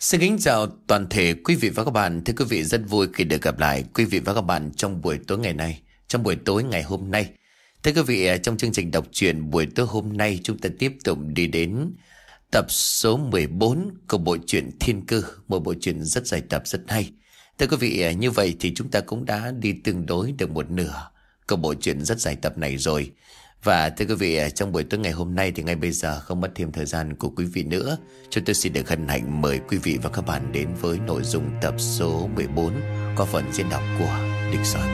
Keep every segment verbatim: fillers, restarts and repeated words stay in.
Xin kính chào toàn thể quý vị và các bạn. Thưa quý vị, rất vui khi được gặp lại quý vị và các bạn trong buổi tối ngày nay, trong buổi tối ngày hôm nay. Thưa quý vị, trong chương trình đọc truyện buổi tối hôm nay, chúng ta tiếp tục đi đến tập số mười bốn của bộ truyện Thiên Cơ, một bộ truyện rất dài tập, rất hay. Thưa quý vị, như vậy thì chúng ta cũng đã đi tương đối được một nửa của bộ truyện rất dài tập này rồi. Và thưa quý vị, trong buổi tối ngày hôm nay thì ngay bây giờ không mất thêm thời gian của quý vị nữa, chúng tôi xin được hân hạnh mời quý vị và các bạn đến với nội dung tập số mười bốn qua phần diễn đọc của Địch Soạn.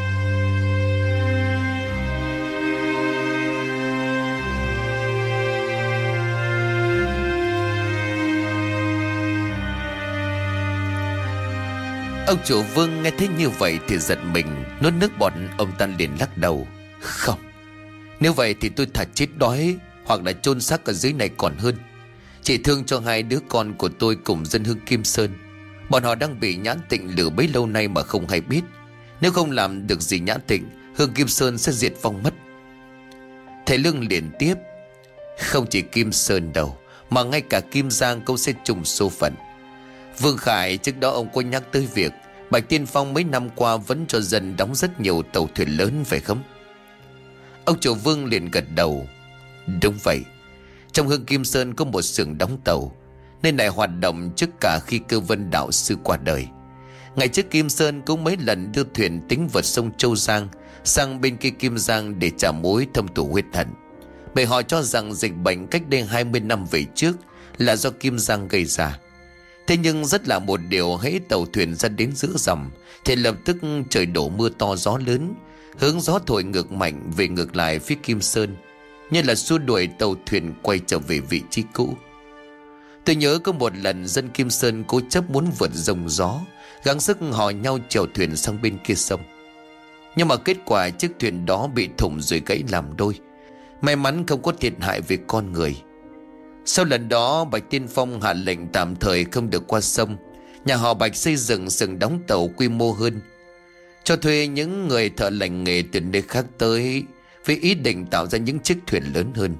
Ông chủ Vương nghe thấy như vậy thì giật mình, nuốt nước bọt. Ông ta liền lắc đầu. Không, nếu vậy thì tôi thà chết đói hoặc là chôn xác ở dưới này còn hơn. Chỉ thương cho hai đứa con của tôi cùng dân hương Kim Sơn. Bọn họ đang bị Nhãn Tịnh lừa bấy lâu nay mà không hay biết. Nếu không làm được gì Nhãn Tịnh, hương Kim Sơn sẽ diệt vong mất. Thầy Lương liền tiếp. Không chỉ Kim Sơn đâu, mà ngay cả Kim Giang cũng sẽ trùng số phận. Vương Khải trước đó ông có nhắc tới việc Bạch Tiên Phong mấy năm qua vẫn cho dân đóng rất nhiều tàu thuyền lớn phải không? Ông chủ Vương liền gật đầu. Đúng vậy, trong hương Kim Sơn có một xưởng đóng tàu, nên này hoạt động trước cả khi Cơ Vân đạo sư qua đời. Ngày trước Kim Sơn cũng mấy lần đưa thuyền tính vượt sông Châu Giang sang bên kia Kim Giang để trả mối thâm thù huyết hận. Bởi họ cho rằng dịch bệnh cách đây hai mươi năm về trước là do Kim Giang gây ra. Thế nhưng rất là một điều, hễ tàu thuyền ra đến giữa dòng thì lập tức trời đổ mưa to gió lớn, hướng gió thổi ngược mạnh về ngược lại phía Kim Sơn, như là xua đuổi tàu thuyền quay trở về vị trí cũ. Tôi nhớ có một lần dân Kim Sơn cố chấp muốn vượt dòng gió, gắng sức hò nhau chèo thuyền sang bên kia sông. Nhưng mà kết quả chiếc thuyền đó bị thủng rồi gãy làm đôi. May mắn không có thiệt hại về con người. Sau lần đó Bạch Tiên Phong hạ lệnh tạm thời không được qua sông. Nhà họ Bạch xây dựng xưởng đóng tàu quy mô hơn, cho thuê những người thợ lành nghề từ nơi khác tới, với ý định tạo ra những chiếc thuyền lớn hơn.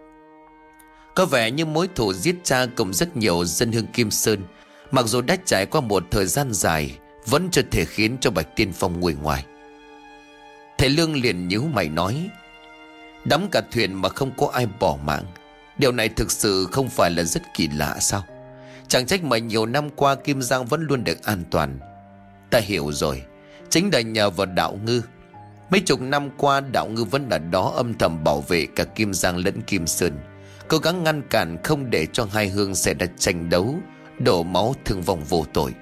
Có vẻ như mối thù giết cha cùng rất nhiều dân hương Kim Sơn, mặc dù đã trải qua một thời gian dài, vẫn chưa thể khiến cho Bạch Tiên Phong nguôi ngoài. Thầy Lương liền nhíu mày nói. Đắm cả thuyền mà không có ai bỏ mạng, điều này thực sự không phải là rất kỳ lạ sao? Chẳng trách mà nhiều năm qua Kim Giang vẫn luôn được an toàn. Ta hiểu rồi, chính là nhờ vào Đạo Ngư. Mấy chục năm qua Đạo Ngư vẫn ở đó âm thầm bảo vệ cả Kim Giang lẫn Kim Sơn, cố gắng ngăn cản không để cho hai hương xảy ra tranh đấu, đổ máu thương vong vô tội.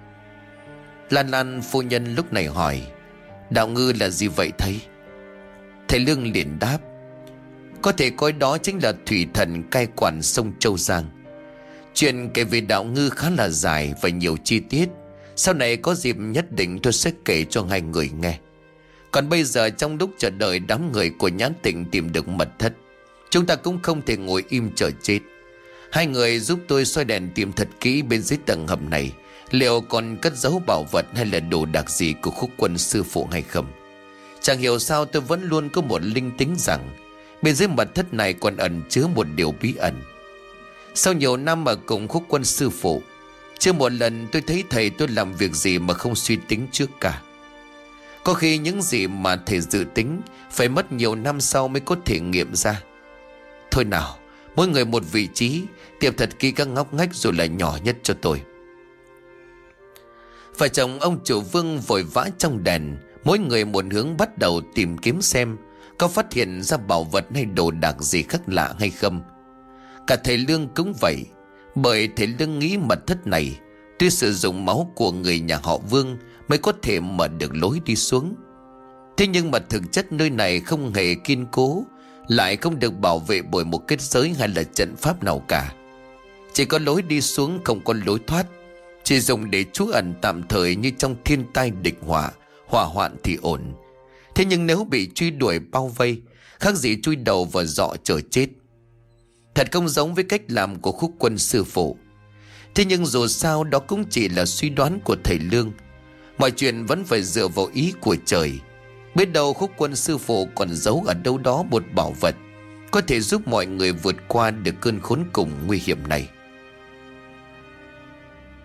Lan Lan phu nhân lúc này hỏi. Đạo Ngư là gì vậy thầy? Thầy Lương liền đáp. Có thể coi đó chính là thủy thần cai quản sông Châu Giang. Chuyện kể về Đạo Ngư khá là dài và nhiều chi tiết, sau này có dịp nhất định tôi sẽ kể cho hai người nghe. Còn bây giờ trong lúc chờ đợi đám người của Nhãn Tịnh tìm được mật thất, chúng ta cũng không thể ngồi im chờ chết. Hai người giúp tôi soi đèn tìm thật kỹ bên dưới tầng hầm này, liệu còn cất giấu bảo vật hay là đồ đạc gì của Khúc Quân sư phụ hay không. Chẳng hiểu sao tôi vẫn luôn có một linh tính rằng bên dưới mật thất này còn ẩn chứa một điều bí ẩn. Sau nhiều năm ở cùng Khúc Quân sư phụ, chưa một lần tôi thấy thầy tôi làm việc gì mà không suy tính trước cả. Có khi những gì mà thầy dự tính phải mất nhiều năm sau mới có thể nghiệm ra. Thôi nào, mỗi người một vị trí, tìm thật kỹ các ngóc ngách rồi là nhỏ nhất cho tôi. Vợ chồng ông chủ Vương vội vã trong đèn, mỗi người một hướng bắt đầu tìm kiếm xem có phát hiện ra bảo vật hay đồ đạc gì khác lạ hay không. Cả thầy Lương cũng vậy, bởi thầy Lương nghĩ mật thất này tuy sử dụng máu của người nhà họ Vương mới có thể mở được lối đi xuống. Thế nhưng mà thực chất nơi này không hề kiên cố, lại không được bảo vệ bởi một kết giới hay là trận pháp nào cả. Chỉ có lối đi xuống, không có lối thoát, chỉ dùng để trú ẩn tạm thời như trong thiên tai địch họa, hỏa hoạn thì ổn. Thế nhưng nếu bị truy đuổi bao vây, khác gì chui đầu vào giọ chờ chết. Thật không giống với cách làm của Khúc Quân sư phụ. Thế nhưng dù sao đó cũng chỉ là suy đoán của thầy Lương. Mọi chuyện vẫn phải dựa vào ý của trời. Biết đâu Khúc Quân sư phụ còn giấu ở đâu đó một bảo vật có thể giúp mọi người vượt qua được cơn khốn cùng nguy hiểm này.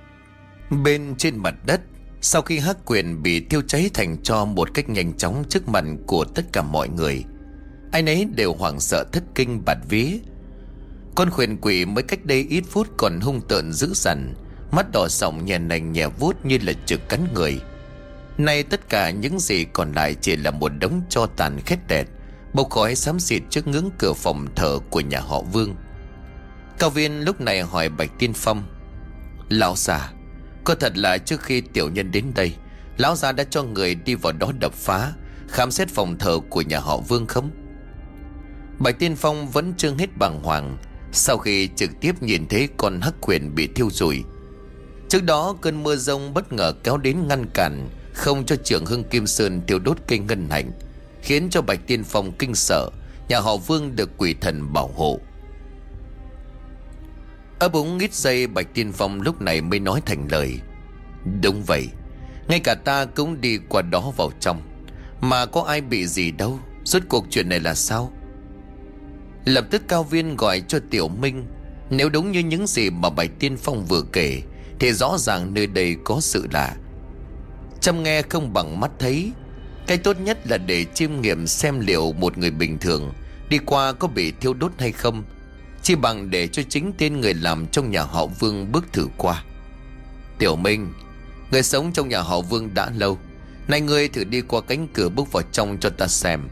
Bên trên mặt đất, sau khi hắc quyền bị thiêu cháy thành tro một cách nhanh chóng trước mặt của tất cả mọi người, ai nấy đều hoảng sợ thất kinh bạt vía. Con khuyển quỷ mới cách đây ít phút còn hung tợn dữ dằn, mắt đỏ sọng nhè nành nhè vuốt như là trực cắn người, nay tất cả những gì còn lại chỉ là một đống tro tàn khét đẹt, bốc khói xám xịt trước ngưỡng cửa phòng thờ của nhà họ Vương. Cao Viên lúc này hỏi Bạch Tiên Phong: "Lão già, có thật là trước khi tiểu nhân đến đây, lão già đã cho người đi vào đó đập phá, khám xét phòng thờ của nhà họ Vương không?" Bạch Tiên Phong vẫn chưa hết bàng hoàng sau khi trực tiếp nhìn thấy con hắc quyền bị thiêu rụi. Trước đó cơn mưa giông bất ngờ kéo đến ngăn cản không cho trưởng Hưng Kim Sơn thiêu đốt cây ngân hạnh, khiến cho Bạch Tiên Phong kinh sợ nhà họ Vương được quỷ thần bảo hộ. Ấp úng ít giây, Bạch Tiên Phong lúc này mới nói thành lời: "Đúng vậy, ngay cả ta cũng đi qua đó vào trong, mà có ai bị gì đâu. Rốt cuộc chuyện này là sao?" Lập tức Cao Viên gọi cho Tiểu Minh. Nếu đúng như những gì mà Bạch Tiên Phong vừa kể thì rõ ràng nơi đây có sự lạ. Chăm nghe không bằng mắt thấy. Cái tốt nhất là để chiêm nghiệm xem liệu một người bình thường đi qua có bị thiêu đốt hay không, chỉ bằng để cho chính tên người làm trong nhà họ Vương bước thử qua. "Tiểu Minh, người sống trong nhà họ Vương đã lâu, nay ngươi thử đi qua cánh cửa bước vào trong cho ta xem."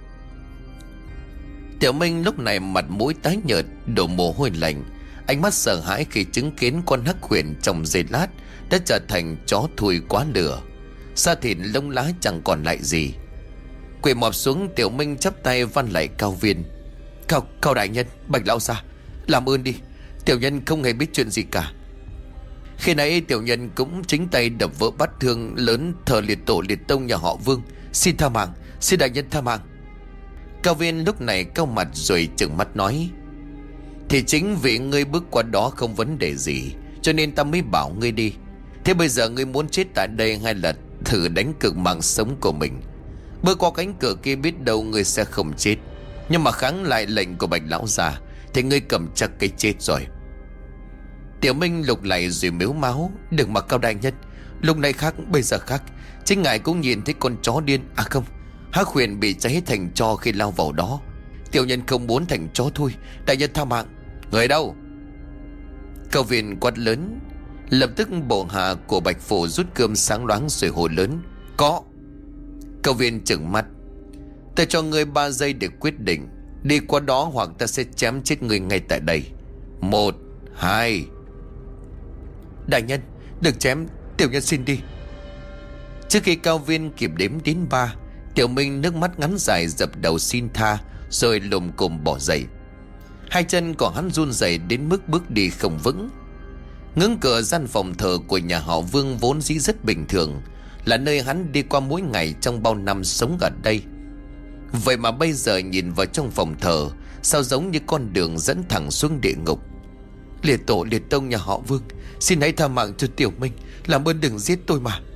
Tiểu Minh lúc này mặt mũi tái nhợt, đổ mồ hôi lạnh, ánh mắt sợ hãi khi chứng kiến con hắc huyền trong giây lát đã trở thành chó thui quá lửa, da thịt lông lá chẳng còn lại gì. Quỳ mọp xuống, Tiểu Minh chắp tay van lại Cao Viên: Cao, Cao đại nhân, Bạch lão gia, làm ơn đi, tiểu nhân không hề biết chuyện gì cả. Khi nãy tiểu nhân cũng chính tay đập vỡ bát thương lớn thờ liệt tổ liệt tông nhà họ Vương, xin tha mạng, xin đại nhân tha mạng. Cao Viên lúc này cau mặt rồi trừng mắt nói: "Thì chính vì ngươi bước qua đó không vấn đề gì, cho nên ta mới bảo ngươi đi. Thế bây giờ ngươi muốn chết tại đây hay là thử đánh cược mạng sống của mình? Bước qua cánh cửa kia biết đâu ngươi sẽ không chết, nhưng mà kháng lại lệnh của Bạch lão già thì ngươi cầm chắc cái chết rồi." Tiểu Minh lục lại rồi mếu máu: "Đừng mà Cao đại nhân, lúc này khác bây giờ khác. Chính ngài cũng nhìn thấy con chó điên, à không, hắc huyền bị cháy thành tro khi lao vào đó. Tiểu nhân không muốn thành chó thôi, đại nhân tha mạng." "Người đâu?" Cao Viên quát lớn. Lập tức bộ hạ của Bạch Phổ rút cơm sáng loáng rồi hồ lớn: "Có." Cao Viên trừng mắt: "Ta cho ngươi ba giây để quyết định, đi qua đó hoặc ta sẽ chém chết ngươi ngay tại đây. Một, hai." "Đại nhân, đừng chém, tiểu nhân xin đi." Trước khi Cao Viên kịp đếm đến ba, Tiểu Minh nước mắt ngắn dài dập đầu xin tha rồi lùm cùm bỏ dậy. Hai chân của hắn run rẩy đến mức bước đi không vững. Ngưỡng cửa gian phòng thờ của nhà họ Vương vốn dĩ rất bình thường, là nơi hắn đi qua mỗi ngày trong bao năm sống ở đây. Vậy mà bây giờ nhìn vào trong phòng thờ, sao giống như con đường dẫn thẳng xuống địa ngục. "Liệt tổ liệt tông nhà họ Vương, xin hãy tha mạng cho Tiểu Minh, làm ơn đừng giết tôi mà."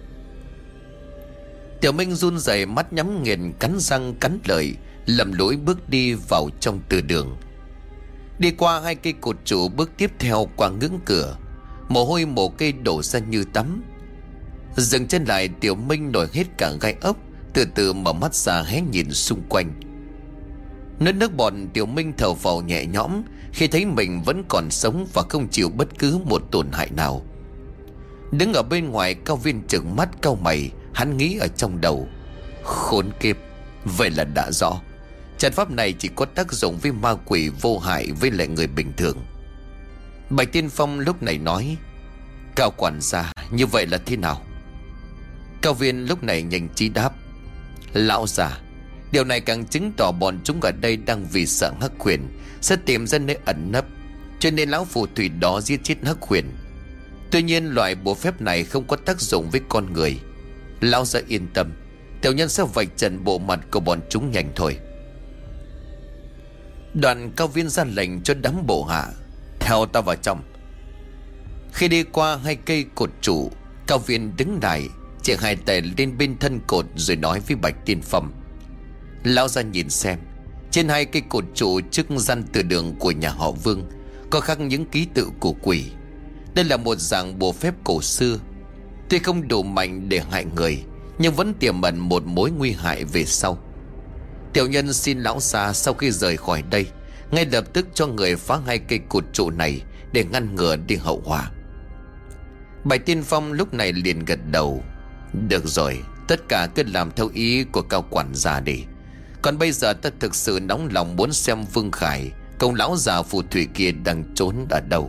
Tiểu Minh run rẩy, mắt nhắm nghiền, cắn răng cắn lợi, lầm lũi bước đi vào trong từ đường. Đi qua hai cây cột trụ, bước tiếp theo qua ngưỡng cửa, mồ hôi mồ cây đổ ra như tắm. Dừng chân lại, Tiểu Minh nổi hết cả gai ốc, từ từ mở mắt ra hé nhìn xung quanh. Nuốt nước bọt, Tiểu Minh thở phào nhẹ nhõm khi thấy mình vẫn còn sống và không chịu bất cứ một tổn hại nào. Đứng ở bên ngoài, Cao Viên trừng mắt cau mày, hắn nghĩ ở trong đầu: khốn kiếp, vậy là đã rõ, trận pháp này chỉ có tác dụng với ma quỷ, vô hại với lại người bình thường. Bạch Tiên Phong lúc này nói: "Cao quản gia, như vậy là thế nào?" Cao Viên lúc này nhanh trí đáp: "Lão già, điều này càng chứng tỏ bọn chúng ở đây đang vì sợ hắc huyền sẽ tìm ra nơi ẩn nấp, cho nên lão phù thủy đó giết chết hắc huyền. Tuy nhiên loại bùa phép này không có tác dụng với con người. Lão già yên tâm, tiểu nhân sẽ vạch trần bộ mặt của bọn chúng nhanh thôi." Đoàn Cao Viên ra lệnh cho đám bộ hạ: "Theo ta vào trong." Khi đi qua hai cây cột trụ, Cao Viên đứng lại, chỉ hai tay lên bên thân cột rồi nói với Bạch Tiên Phong: "Lão ra nhìn xem, trên hai cây cột trụ trước gian từ đường của nhà họ Vương có khắc những ký tự của quỷ. Đây là một dạng bùa phép cổ xưa, tuy không đủ mạnh để hại người, nhưng vẫn tiềm ẩn một mối nguy hại về sau. Tiểu nhân xin lão già sau khi rời khỏi đây ngay lập tức cho người phá hai cây cột trụ này để ngăn ngừa đi hậu họa. Bạch Tiên Phong lúc này liền gật đầu. Được rồi, tất cả cứ làm theo ý của cao quản gia đi. Còn bây giờ ta thực sự nóng lòng muốn xem Vương Khải công lão già phù thủy kia đang trốn ở đâu.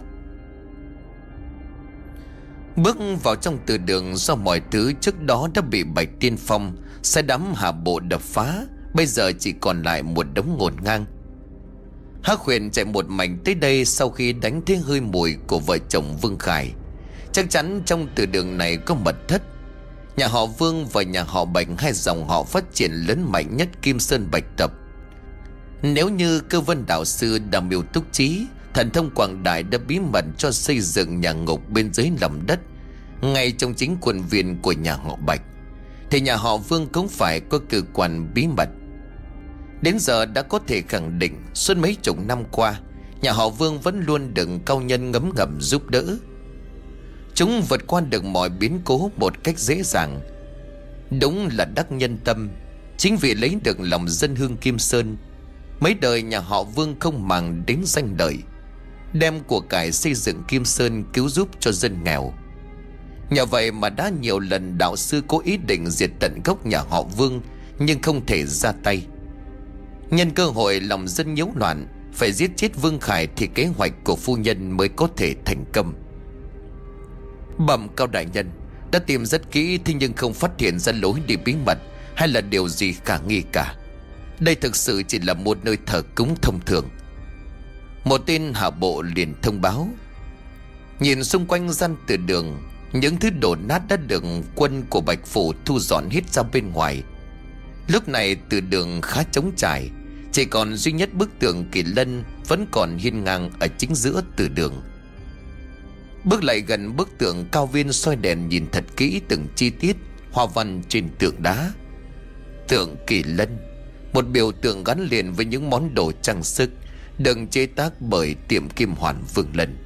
Bước vào trong từ đường, do mọi thứ trước đó đã bị Bạch Tiên Phong sai đắm hạ bộ đập phá, bây giờ chỉ còn lại một đống ngổn ngang. Hắc Huyền chạy một mạch tới đây sau khi đánh thấy hơi mùi của vợ chồng Vương Khải. Chắc chắn trong từ đường này có mật thất. Nhà họ Vương và nhà họ Bạch, hai dòng họ phát triển lớn mạnh nhất Kim Sơn Bạch Tập. Nếu như Cơ Vân đạo sư đam mưu túc trí, thần thông quảng đại đã bí mật cho xây dựng nhà ngục bên dưới lòng đất ngay trong chính quần viên của nhà họ Bạch, thì nhà họ Vương cũng phải có cơ quan bí mật. Đến giờ đã có thể khẳng định suốt mấy chục năm qua, nhà họ Vương vẫn luôn được cao nhân ngấm ngầm giúp đỡ. Chúng vượt qua được mọi biến cố một cách dễ dàng. Đúng là đắc nhân tâm. Chính vì lấy được lòng dân hương Kim Sơn, mấy đời nhà họ Vương không màng đến danh lợi, đem của cải xây dựng Kim Sơn, cứu giúp cho dân nghèo. Nhờ vậy mà đã nhiều lần đạo sư có ý định diệt tận gốc nhà họ Vương, nhưng không thể ra tay. Nhân cơ hội lòng dân nhiễu loạn, phải giết chết Vương Khải thì kế hoạch của phu nhân mới có thể thành công. Bẩm Cao đại nhân, đã tìm rất kỹ, thế nhưng không phát hiện ra lối đi bí mật hay là điều gì khả nghi cả. Đây thực sự chỉ là một nơi thờ cúng thông thường. Một tên hạ bộ liền thông báo. Nhìn xung quanh gian từ đường, những thứ đổ nát đã được quân của Bạch Phủ thu dọn hết ra bên ngoài. Lúc này từ đường khá trống trải, chỉ còn duy nhất bức tượng Kỳ Lân vẫn còn hiên ngang ở chính giữa từ đường. Bước lại gần bức tượng, Cao Viên soi đèn nhìn thật kỹ từng chi tiết hoa văn trên tượng đá. Tượng Kỳ Lân, một biểu tượng gắn liền với những món đồ trang sức được chế tác bởi tiệm kim hoàn Vương Lân.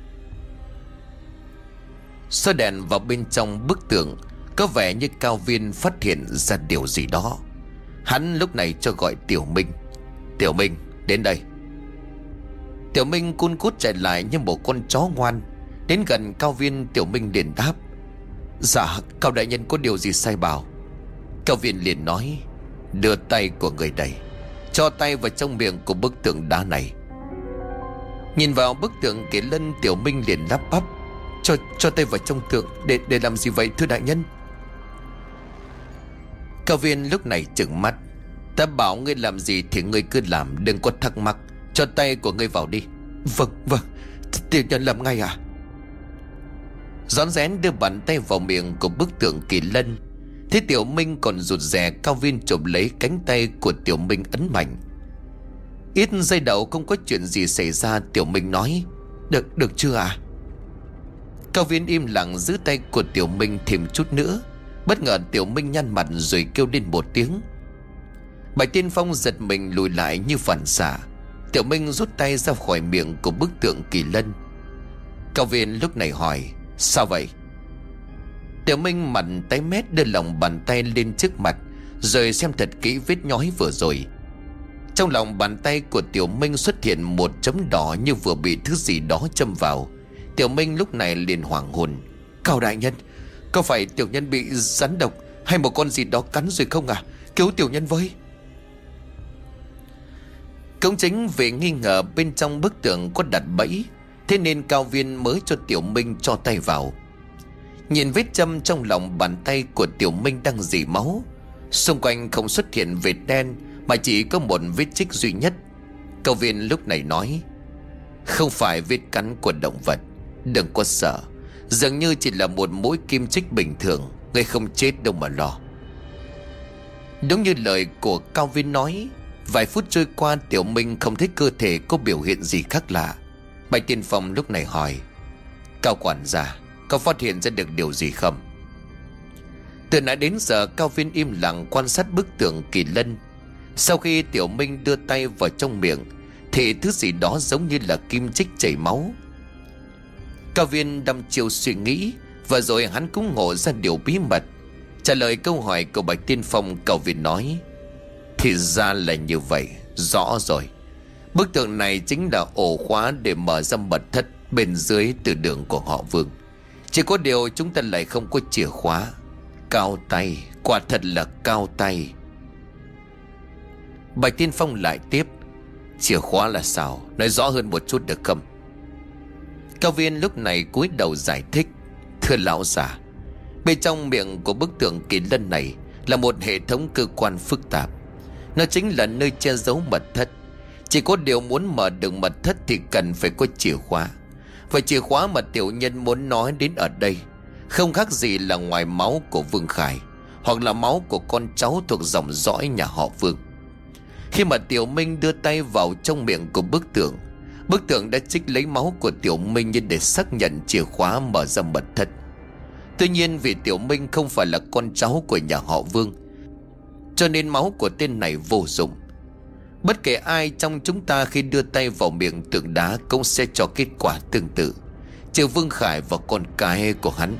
Soi đèn vào bên trong bức tượng, có vẻ như Cao Viên phát hiện ra điều gì đó. Hắn lúc này cho gọi Tiểu Minh. Tiểu Minh, đến đây. Tiểu Minh cun cút chạy lại như một con chó ngoan. Đến gần Cao Viên, Tiểu Minh liền đáp. Dạ, Cao đại nhân có điều gì sai bảo? Cao Viên liền nói. Đưa tay của người đây, cho tay vào trong miệng của bức tượng đá này. Nhìn vào bức tượng Kỳ Lân, Tiểu Minh liền lắp bắp. Cho, cho tay vào trong tượng để, để làm gì vậy thưa đại nhân? Cao Viên lúc này trừng mắt. Ta bảo ngươi làm gì thì ngươi cứ làm, đừng có thắc mắc. Cho tay của ngươi vào đi. Vâng, vâng, tiểu nhân làm ngay à? Rón rén đưa bàn tay vào miệng của bức tượng Kỳ Lân. Thế Tiểu Minh còn rụt rè, Cao Viên chụp lấy cánh tay của Tiểu Minh ấn mạnh. Ít giây đầu không có chuyện gì xảy ra, Tiểu Minh nói. Được, được chưa à? Cao Viên im lặng giữ tay của Tiểu Minh thêm chút nữa. Bất ngờ Tiểu Minh nhăn mặt rồi kêu lên một tiếng. Bạch Tiên Phong giật mình lùi lại như phản xạ. Tiểu Minh rút tay ra khỏi miệng của bức tượng Kỳ Lân. Cao Viên lúc này hỏi. Sao vậy? Tiểu Minh mặt tái mét đưa lòng bàn tay lên trước mặt, rồi xem thật kỹ vết nhói vừa rồi. Trong lòng bàn tay của Tiểu Minh xuất hiện một chấm đỏ như vừa bị thứ gì đó châm vào. Tiểu Minh lúc này liền hoảng hồn. Cao đại nhân, có phải tiểu nhân bị rắn độc hay một con gì đó cắn rồi không à? Cứu tiểu nhân với. Cũng chính vì nghi ngờ bên trong bức tượng có đặt bẫy, thế nên Cao Viên mới cho Tiểu Minh cho tay vào. Nhìn vết châm trong lòng bàn tay của Tiểu Minh đang rỉ máu. Xung quanh không xuất hiện vết đen, mà chỉ có một vết chích duy nhất. Cao Viên lúc này nói. Không phải vết cắn của động vật, đừng có sợ. Dường như chỉ là một mũi kim chích bình thường, ngươi không chết đâu mà lo. Đúng như lời của Cao Viên nói. Vài phút trôi qua, Tiểu Minh không thấy cơ thể có biểu hiện gì khác lạ. Bạch Tiên Phong lúc này hỏi. Cao quản gia, có phát hiện ra được điều gì không? Từ nãy đến giờ Cao Viên im lặng quan sát bức tượng Kỳ Lân. Sau khi Tiểu Minh đưa tay vào trong miệng thì thứ gì đó giống như là kim chích chảy máu. Cao Viên đăm chiêu suy nghĩ, và rồi hắn cũng ngộ ra điều bí mật. Trả lời câu hỏi của Bạch Tiên Phong, Cao Viên nói: thì ra là như vậy, rõ rồi. Bức tượng này chính là ổ khóa để mở ra mật thất bên dưới từ đường của họ Vương. Chỉ có điều chúng ta lại không có chìa khóa. Cao tay, quả thật là cao tay. Bạch Tiên Phong lại tiếp: chìa khóa là sao? Nói rõ hơn một chút được không? Cao Viên lúc này cúi đầu giải thích: thưa lão già, bên trong miệng của bức tượng kỳ lân này là một hệ thống cơ quan phức tạp. Nó chính là nơi che giấu mật thất. Chỉ có điều muốn mở được mật thất thì cần phải có chìa khóa. Và chìa khóa mà tiểu nhân muốn nói đến ở đây không khác gì là ngoài máu của Vương Khải, hoặc là máu của con cháu thuộc dòng dõi nhà họ Vương. Khi mà Tiểu Minh đưa tay vào trong miệng của bức tượng, bức tượng đã trích lấy máu của Tiểu Minh như để xác nhận chìa khóa mở ra mật thất. Tuy nhiên vì Tiểu Minh không phải là con cháu của nhà họ Vương, cho nên máu của tên này vô dụng. Bất kể ai trong chúng ta khi đưa tay vào miệng tượng đá cũng sẽ cho kết quả tương tự, trừ Vương Khải và con cái của hắn.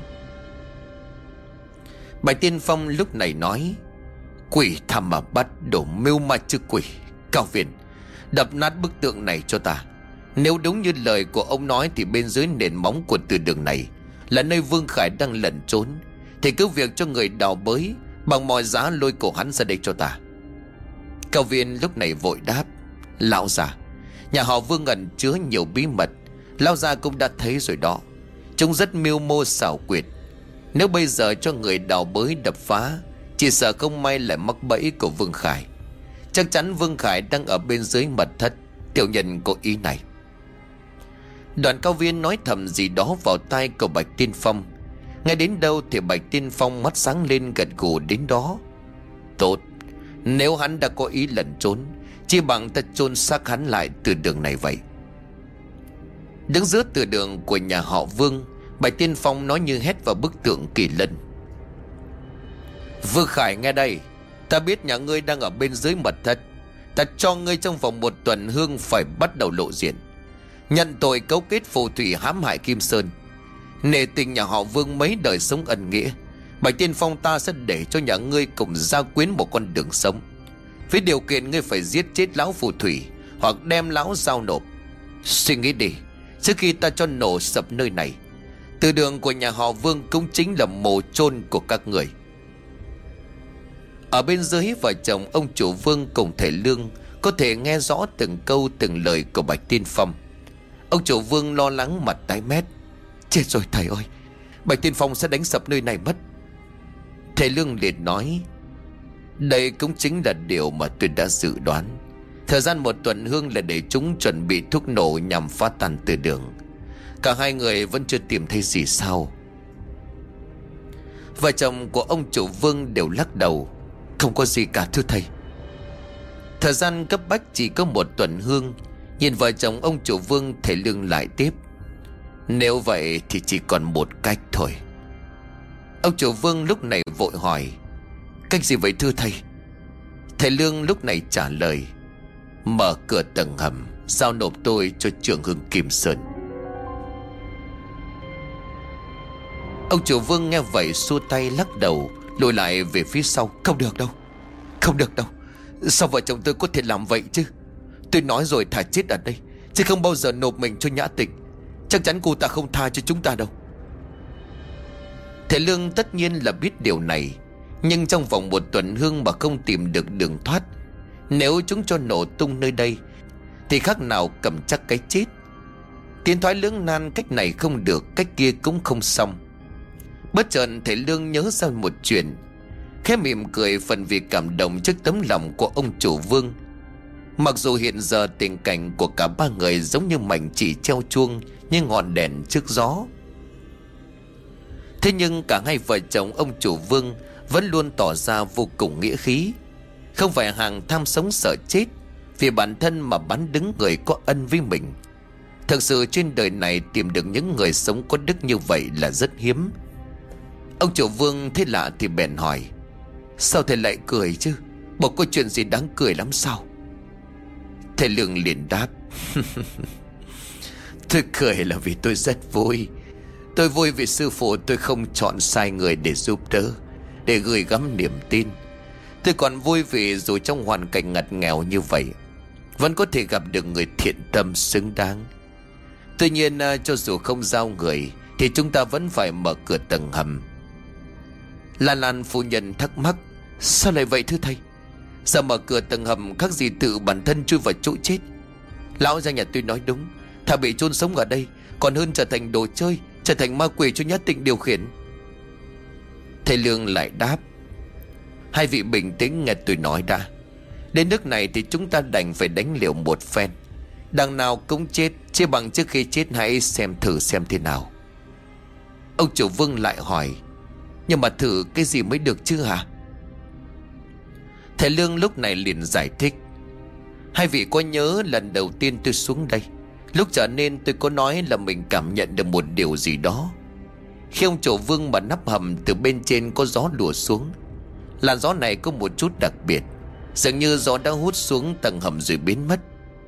Bạch Tiên Phong lúc này nói: quỷ tham mà bắt, đổ mưu ma chứ quỷ. Cao Viên, đập nát bức tượng này cho ta. Nếu đúng như lời của ông nói thì bên dưới nền móng của từ đường này là nơi Vương Khải đang lẩn trốn, thì cứ việc cho người đào bới, bằng mọi giá lôi cổ hắn ra đây cho ta. Cao Viên lúc này vội đáp: lão già, nhà họ Vương ẩn chứa nhiều bí mật, lão già cũng đã thấy rồi đó. Chúng rất mưu mô xảo quyệt. Nếu bây giờ cho người đào bới đập phá, chỉ sợ không may lại mắc bẫy của Vương Khải. Chắc chắn Vương Khải đang ở bên dưới mật thất. Tiểu nhân có ý này. Đoàn Cao Viên nói thầm gì đó vào tai của Bạch Tiên Phong. Ngay đến đâu thì Bạch Tiên Phong mắt sáng lên gật gù đến đó. Tốt, nếu hắn đã có ý lẩn trốn, chỉ bằng ta chôn xác hắn lại từ đường này vậy. Đứng giữa từ đường của nhà họ Vương, Bạch Tiên Phong nói như hét vào bức tượng kỳ lân: Vương Khải nghe đây, ta biết nhà ngươi đang ở bên dưới mật thất. Ta cho ngươi trong vòng một tuần hương phải bắt đầu lộ diện, nhận tội cấu kết phù thủy hãm hại Kim Sơn. Nể tình nhà họ Vương mấy đời sống ân nghĩa, Bạch Tiên Phong ta sẽ để cho nhà ngươi cùng gia quyến một con đường sống, với điều kiện ngươi phải giết chết lão phù thủy hoặc đem lão giao nộp. Suy nghĩ đi, trước khi ta cho nổ sập nơi này, từ đường của nhà họ Vương cũng chính là mồ chôn của các người. Ở bên dưới, vợ chồng ông chủ Vương cùng thầy Lương có thể nghe rõ từng câu từng lời của Bạch Tiên Phong. Ông chủ Vương lo lắng mặt tái mét: chết rồi thầy ơi, Bạch Tiên Phong sẽ đánh sập nơi này mất. Thầy Lương liền nói: đây cũng chính là điều mà tôi đã dự đoán. Thời gian một tuần hương là để chúng chuẩn bị thuốc nổ nhằm phá tan từ đường. Cả hai người vẫn chưa tìm thấy gì sao? Vợ chồng của ông chủ Vương đều lắc đầu: không có gì cả thưa thầy. Thời gian cấp bách chỉ có một tuần hương. Nhìn vợ chồng ông chủ Vương, thầy Lương lại tiếp: nếu vậy thì chỉ còn một cách thôi. Ông chủ Vương lúc này vội hỏi: cách gì vậy thưa thầy? Thầy Lương lúc này trả lời: mở cửa tầng hầm, giao nộp tôi cho trưởng hưng Kim Sơn. Ông chủ Vương nghe vậy xua tay lắc đầu, lùi lại về phía sau: không được đâu, không được đâu. Sao vợ chồng tôi có thể làm vậy chứ? Tôi nói rồi, thà chết ở đây chứ không bao giờ nộp mình cho Nhã Tịch. Chắc chắn cô ta không tha cho chúng ta đâu. Thầy Lương tất nhiên là biết điều này, nhưng trong vòng một tuần hương mà không tìm được đường thoát, nếu chúng cho nổ tung nơi đây thì khác nào cầm chắc cái chết. Tiến thoái lưỡng nan, cách này không được, cách kia cũng không xong. Bất chợt thầy Lương nhớ ra một chuyện, khẽ mỉm cười phần vì cảm động trước tấm lòng của ông chủ Vương. Mặc dù hiện giờ tình cảnh của cả ba người giống như mảnh chỉ treo chuông như ngọn đèn trước gió, thế nhưng cả hai vợ chồng ông chủ Vương vẫn luôn tỏ ra vô cùng nghĩa khí, không phải hàng tham sống sợ chết vì bản thân mà bắn đứng người có ân với mình. Thực sự trên đời này tìm được những người sống có đức như vậy là rất hiếm. Ông chủ Vương thấy lạ thì bèn hỏi: sao thầy lại cười chứ? Bộ có chuyện gì đáng cười lắm sao? Thầy Lương liền đáp: tôi cười là vì tôi rất vui. Tôi vui vì sư phụ tôi không chọn sai người để giúp đỡ, để gửi gắm niềm tin. Tôi còn vui vì dù trong hoàn cảnh ngặt nghèo như vậy, vẫn có thể gặp được người thiện tâm xứng đáng. Tuy nhiên cho dù không giao người thì chúng ta vẫn phải mở cửa tầng hầm. Lan Lan phu nhân thắc mắc: Sao lại vậy thưa thầy? Giờ mở cửa tầng hầm khác gì tự bản thân chui vào chỗ chết. Lão gia nhà tôi nói đúng, thà bị chôn sống ở đây còn hơn trở thành đồ chơi, trở thành ma quỷ cho Nhất Tịnh điều khiển. Thầy Lương lại đáp: Hai vị bình tĩnh nghe tôi nói đã. Đến nước này thì chúng ta đành phải đánh liều một phen. Đằng nào cũng chết, chứ bằng trước khi chết hãy xem thử xem thế nào. Ông chủ Vương lại hỏi: Nhưng mà thử cái gì mới được chứ hả? Thầy Lương lúc này liền giải thích: Hai vị có nhớ lần đầu tiên tôi xuống đây, lúc trở nên tôi có nói là mình cảm nhận được một điều gì đó. Khi ông chủ Vương mà nắp hầm, từ bên trên có gió lùa xuống. Làn gió này có một chút đặc biệt, dường như gió đã hút xuống tầng hầm rồi biến mất.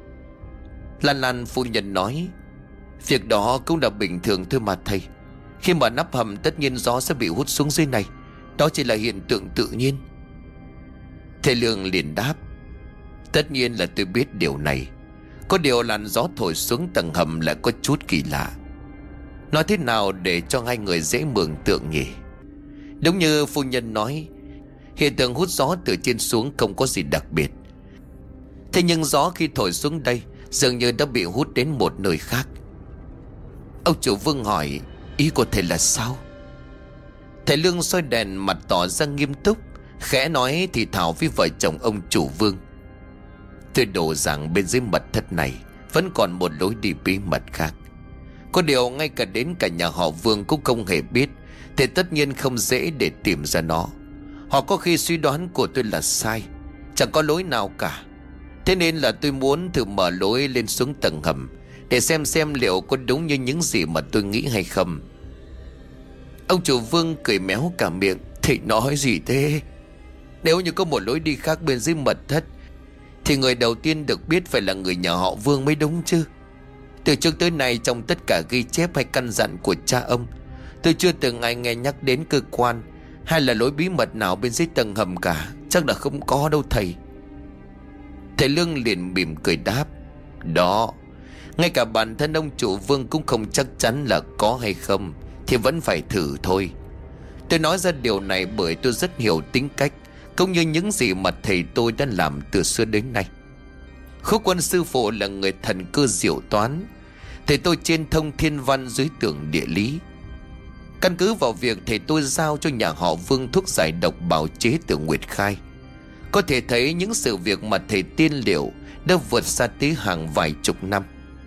Lan Lan phu nhân nói: Việc đó cũng là bình thường thôi mà thầy. Khi mà nắp hầm tất nhiên gió sẽ bị hút xuống dưới này, đó chỉ là hiện tượng tự nhiên. Thầy Lương liền đáp: Tất nhiên là tôi biết điều này. Có điều làn gió thổi xuống tầng hầm lại có chút kỳ lạ. Nói thế nào để cho hai người dễ mường tượng nhỉ? Đúng như phu nhân nói, hiện tượng hút gió từ trên xuống không có gì đặc biệt. Thế nhưng gió khi thổi xuống đây dường như đã bị hút đến một nơi khác. Ông chủ Vương hỏi: Ý của thầy là sao? Thầy Lương soi đèn, mặt tỏ ra nghiêm túc, khẽ nói thì thào với vợ chồng ông chủ Vương: Tôi đổ rằng bên dưới mật thất này vẫn còn một lối đi bí mật khác. Có điều ngay cả đến cả nhà họ Vương cũng không hề biết, thì tất nhiên không dễ để tìm ra nó. Hoặc có khi suy đoán của tôi là sai, chẳng có lối nào cả. Thế nên là tôi muốn thử mở lối lên xuống tầng hầm, để xem xem liệu có đúng như những gì mà tôi nghĩ hay không. Ông chủ Vương cười méo cả miệng: Thầy nói gì thế? Nếu như có một lối đi khác bên dưới mật thất, thì người đầu tiên được biết phải là người nhà họ Vương mới đúng chứ. Từ trước tới nay, trong tất cả ghi chép hay căn dặn của cha ông, tôi chưa từng ai nghe nhắc đến cơ quan hay là lối bí mật nào bên dưới tầng hầm cả. Chắc là không có đâu thầy. Thầy Lương liền mỉm cười đáp: Đó, ngay cả bản thân ông chủ Vương cũng không chắc chắn là có hay không, thì vẫn phải thử thôi. Tôi nói ra điều này bởi tôi rất hiểu tính cách cũng như những gì mà thầy tôi đã làm từ xưa đến nay. Khúc Quân sư phụ là người thần cơ diệu toán, thầy tôi trên thông thiên văn dưới tưởng địa lý. Căn cứ vào việc thầy tôi giao cho nhà họ Vương thuốc giải độc bào chế từ Nguyệt Khai, có thể thấy những sự việc mà thầy tiên liệu đã vượt xa tới hàng vài chục năm.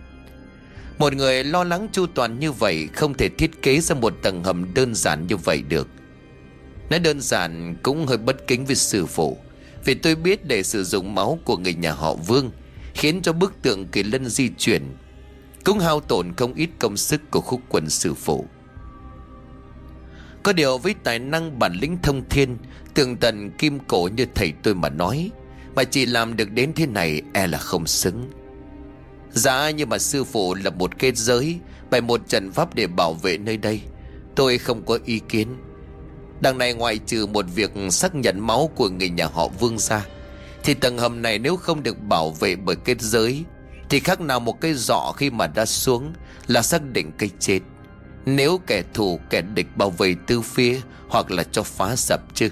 Một người lo lắng chu toàn như vậy không thể thiết kế ra một tầng hầm đơn giản như vậy được. Nói đơn giản cũng hơi bất kính với sư phụ, vì tôi biết để sử dụng máu của người nhà họ Vương khiến cho bức tượng Kỳ Lân di chuyển, cũng hao tổn không ít công sức của Khúc Quân sư phụ. Có điều với tài năng bản lĩnh thông thiên, tường tận kim cổ như thầy tôi mà nói, mà chỉ làm được đến thế này e là không xứng. Dạ, nhưng mà sư phụ là một kết giới, bày một trận pháp để bảo vệ nơi đây, tôi không có ý kiến. Đằng này ngoại trừ một việc xác nhận máu của người nhà họ Vương ra, thì tầng hầm này nếu không được bảo vệ bởi kết giới thì khác nào một cây giọ khi mà đã xuống là xác định cây chết. Nếu kẻ thù kẻ địch bảo vệ từ phía, hoặc là cho phá sập chứ.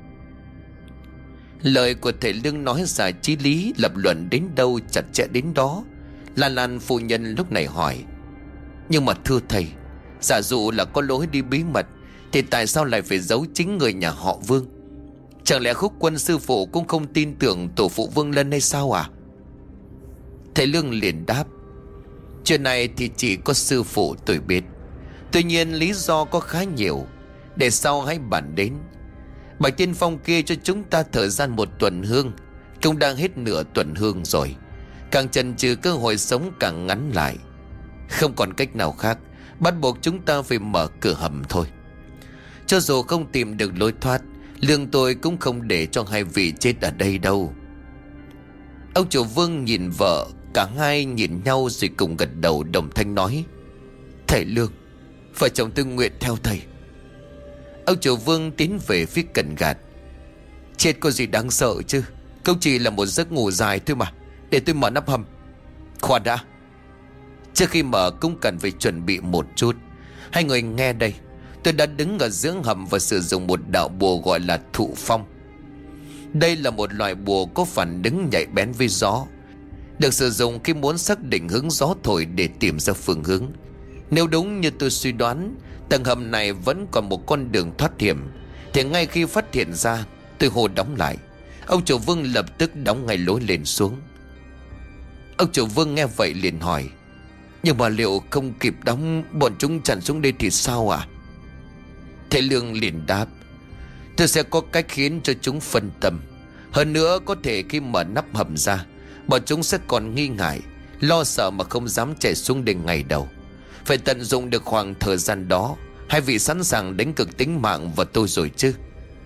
Lời của thầy Lương nói ra chí lý, lập luận đến đâu chặt chẽ đến đó. Lan Lan phu nhân lúc này hỏi: Nhưng mà thưa thầy, giả dụ là có lối đi bí mật, thì tại sao lại phải giấu chính người nhà họ Vương? Chẳng lẽ Khúc Quân sư phụ cũng không tin tưởng tổ phụ Vương Lân hay sao à? Thầy Lương liền đáp: Chuyện này thì chỉ có sư phụ tôi biết. Tuy nhiên lý do có khá nhiều, để sau hãy bàn đến. Bạch Tiên Phong kia cho chúng ta thời gian một tuần hương, cũng đang hết nửa tuần hương rồi. Càng chần chừ cơ hội sống càng ngắn lại. Không còn cách nào khác, bắt buộc chúng ta phải mở cửa hầm thôi. Cho dù không tìm được lối thoát, Lương tôi cũng không để cho hai vị chết ở đây đâu. Ông chủ Vương nhìn vợ, cả hai nhìn nhau rồi cùng gật đầu đồng thanh nói: Thầy Lương, Vợ chồng tôi nguyện theo thầy. Ông chủ Vương tiến về phía cần gạt. Chết có gì đáng sợ chứ, cũng chỉ là một giấc ngủ dài thôi mà. Để tôi mở nắp hầm. Khoan đã, trước khi mở cũng cần phải chuẩn bị một chút. Hai người nghe đây. Tôi đã đứng ở giữa hầm và sử dụng một đạo bùa gọi là thụ phong. Đây là một loại bùa có phản ứng nhạy bén với gió, được sử dụng khi muốn xác định hướng gió thổi để tìm ra phương hướng. Nếu đúng như tôi suy đoán, tầng hầm này vẫn còn một con đường thoát hiểm, thì ngay khi phát hiện ra, tôi hô đóng lại. Ông chủ Vương lập tức đóng ngay lối lên xuống. Ông chủ Vương nghe vậy liền hỏi: nhưng mà liệu không kịp đóng, bọn chúng tràn xuống đây thì sao à? Thầy Lương liền đáp: tôi sẽ có cách khiến cho chúng phân tâm. Hơn nữa có thể khi mở nắp hầm ra, bọn chúng sẽ còn nghi ngại, lo sợ mà không dám chạy xuống đây ngày đầu. Phải tận dụng được khoảng thời gian đó. Hai vị sẵn sàng đánh cược tính mạng vào tôi rồi chứ?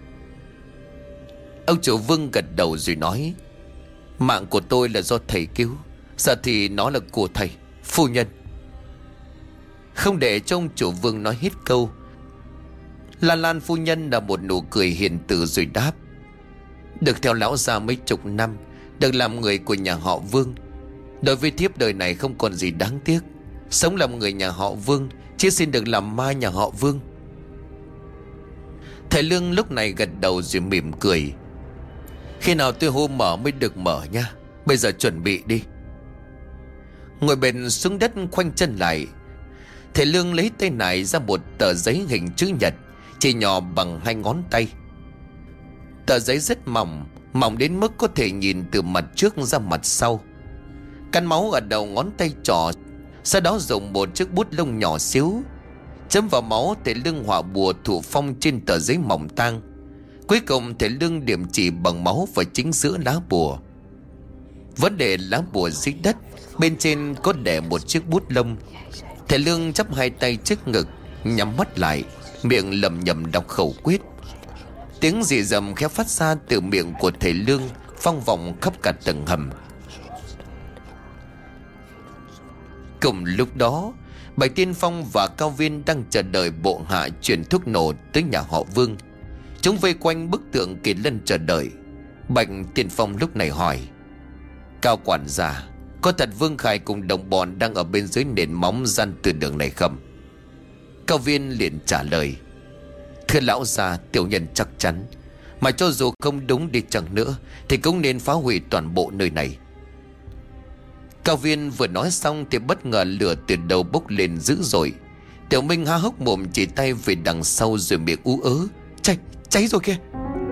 Ông chủ Vương gật đầu rồi nói: mạng của tôi là do thầy cứu, giờ thì nó là của thầy, phu nhân. Không để cho ông chủ Vương nói hết câu, Lan Lan phu nhân là một nụ cười hiền từ rồi đáp: được theo lão già mấy chục năm, được làm người của nhà họ Vương, đối với thiếp đời này không còn gì đáng tiếc. Sống làm người nhà họ Vương, chứ xin được làm ma nhà họ Vương. Thầy Lương lúc này gật đầu rồi mỉm cười: khi nào tôi hô mở mới được mở nha. Bây giờ chuẩn bị đi. Ngồi bệt xuống đất khoanh chân lại, thầy Lương lấy tay nải ra một tờ giấy hình chữ nhật, chỉ nhỏ bằng hai ngón tay. Tờ giấy rất mỏng, mỏng đến mức có thể nhìn từ mặt trước ra mặt sau. Căn máu ở đầu ngón tay trỏ, sau đó dùng một chiếc bút lông nhỏ xíu chấm vào máu. Thầy Lương họa bùa thụ phong trên tờ giấy mỏng tang. Cuối cùng thầy Lương điểm chỉ bằng máu vào chính giữa lá bùa. Vấn đề lá bùa dưới đất, bên trên có để một chiếc bút lông. Thầy Lương chắp hai tay trước ngực, nhắm mắt lại, miệng lẩm nhẩm đọc khẩu quyết. Tiếng rì rầm khẽ phát ra từ miệng của thầy Lương, vang vọng khắp cả tầng hầm. Cùng lúc đó, Bạch Tiên Phong và Cao Viên đang chờ đợi bộ hạ chuyển thuốc nổ tới nhà họ Vương. Chúng vây quanh bức tượng Kỳ Lân chờ đợi. Bạch Tiên Phong lúc này hỏi: Cao quản gia, có thật Vương Khải cùng đồng bọn đang ở bên dưới nền móng gian từ đường này không? Cao Viên liền trả lời: thưa lão già, tiểu nhân chắc chắn. Mà cho dù không đúng đi chăng nữa thì cũng nên phá hủy toàn bộ nơi này. Cao Viên vừa nói xong thì bất ngờ lửa từ đầu bốc lên dữ dội. Tiểu Minh há hốc mồm chỉ tay về đằng sau rồi miệng ú ớ: cháy, cháy rồi kìa.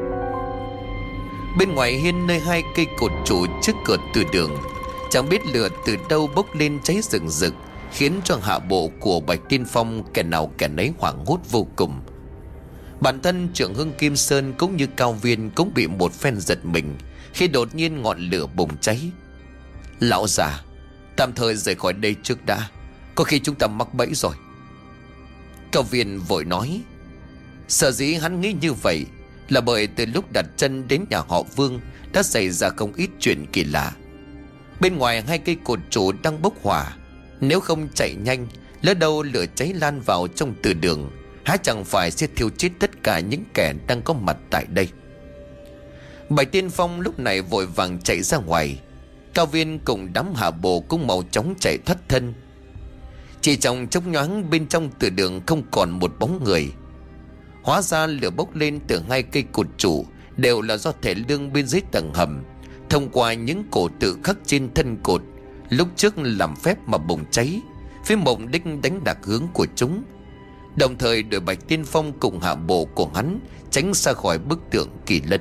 Bên ngoài hiên nơi hai cây cột trụ trước cửa từ đường, chẳng biết lửa từ đâu bốc lên cháy rừng rực, khiến cho hạ bộ của Bạch Tiên Phong kẻ nào kẻ nấy hoảng hốt vô cùng. Bản thân trưởng Hưng Kim Sơn cũng như Cao Viên cũng bị một phen giật mình khi đột nhiên ngọn lửa bùng cháy. Lão già, tạm thời rời khỏi đây trước đã, có khi chúng ta mắc bẫy rồi. Cao Viên vội nói. Sở dĩ hắn nghĩ như vậy là bởi từ lúc đặt chân đến nhà họ Vương đã xảy ra không ít chuyện kỳ lạ. Bên ngoài hai cây cột trụ đang bốc hỏa, nếu không chạy nhanh, lỡ đâu lửa cháy lan vào trong từ đường, há chẳng phải sẽ thiêu chết tất cả những kẻ đang có mặt tại đây. Bạch Tiên Phong lúc này vội vàng chạy ra ngoài. Cao Viên cùng đám hạ bộ cũng mau chóng chạy thoát thân. Chỉ trong chốc nhoáng, bên trong từ đường không còn một bóng người. Hóa ra lửa bốc lên từ hai cây cột trụ đều là do thầy Lương bên dưới tầng hầm, thông qua những cổ tự khắc trên thân cột, lúc trước làm phép mà bùng cháy, với mục đích đánh lạc hướng của chúng, đồng thời đuổi Bạch Tiên Phong cùng hạ bộ của hắn tránh xa khỏi bức tượng Kỳ Lân.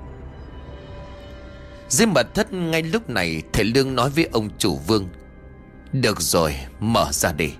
Dưới mật thất ngay lúc này, thầy Lương nói với ông chủ Vương: được rồi, mở ra đi.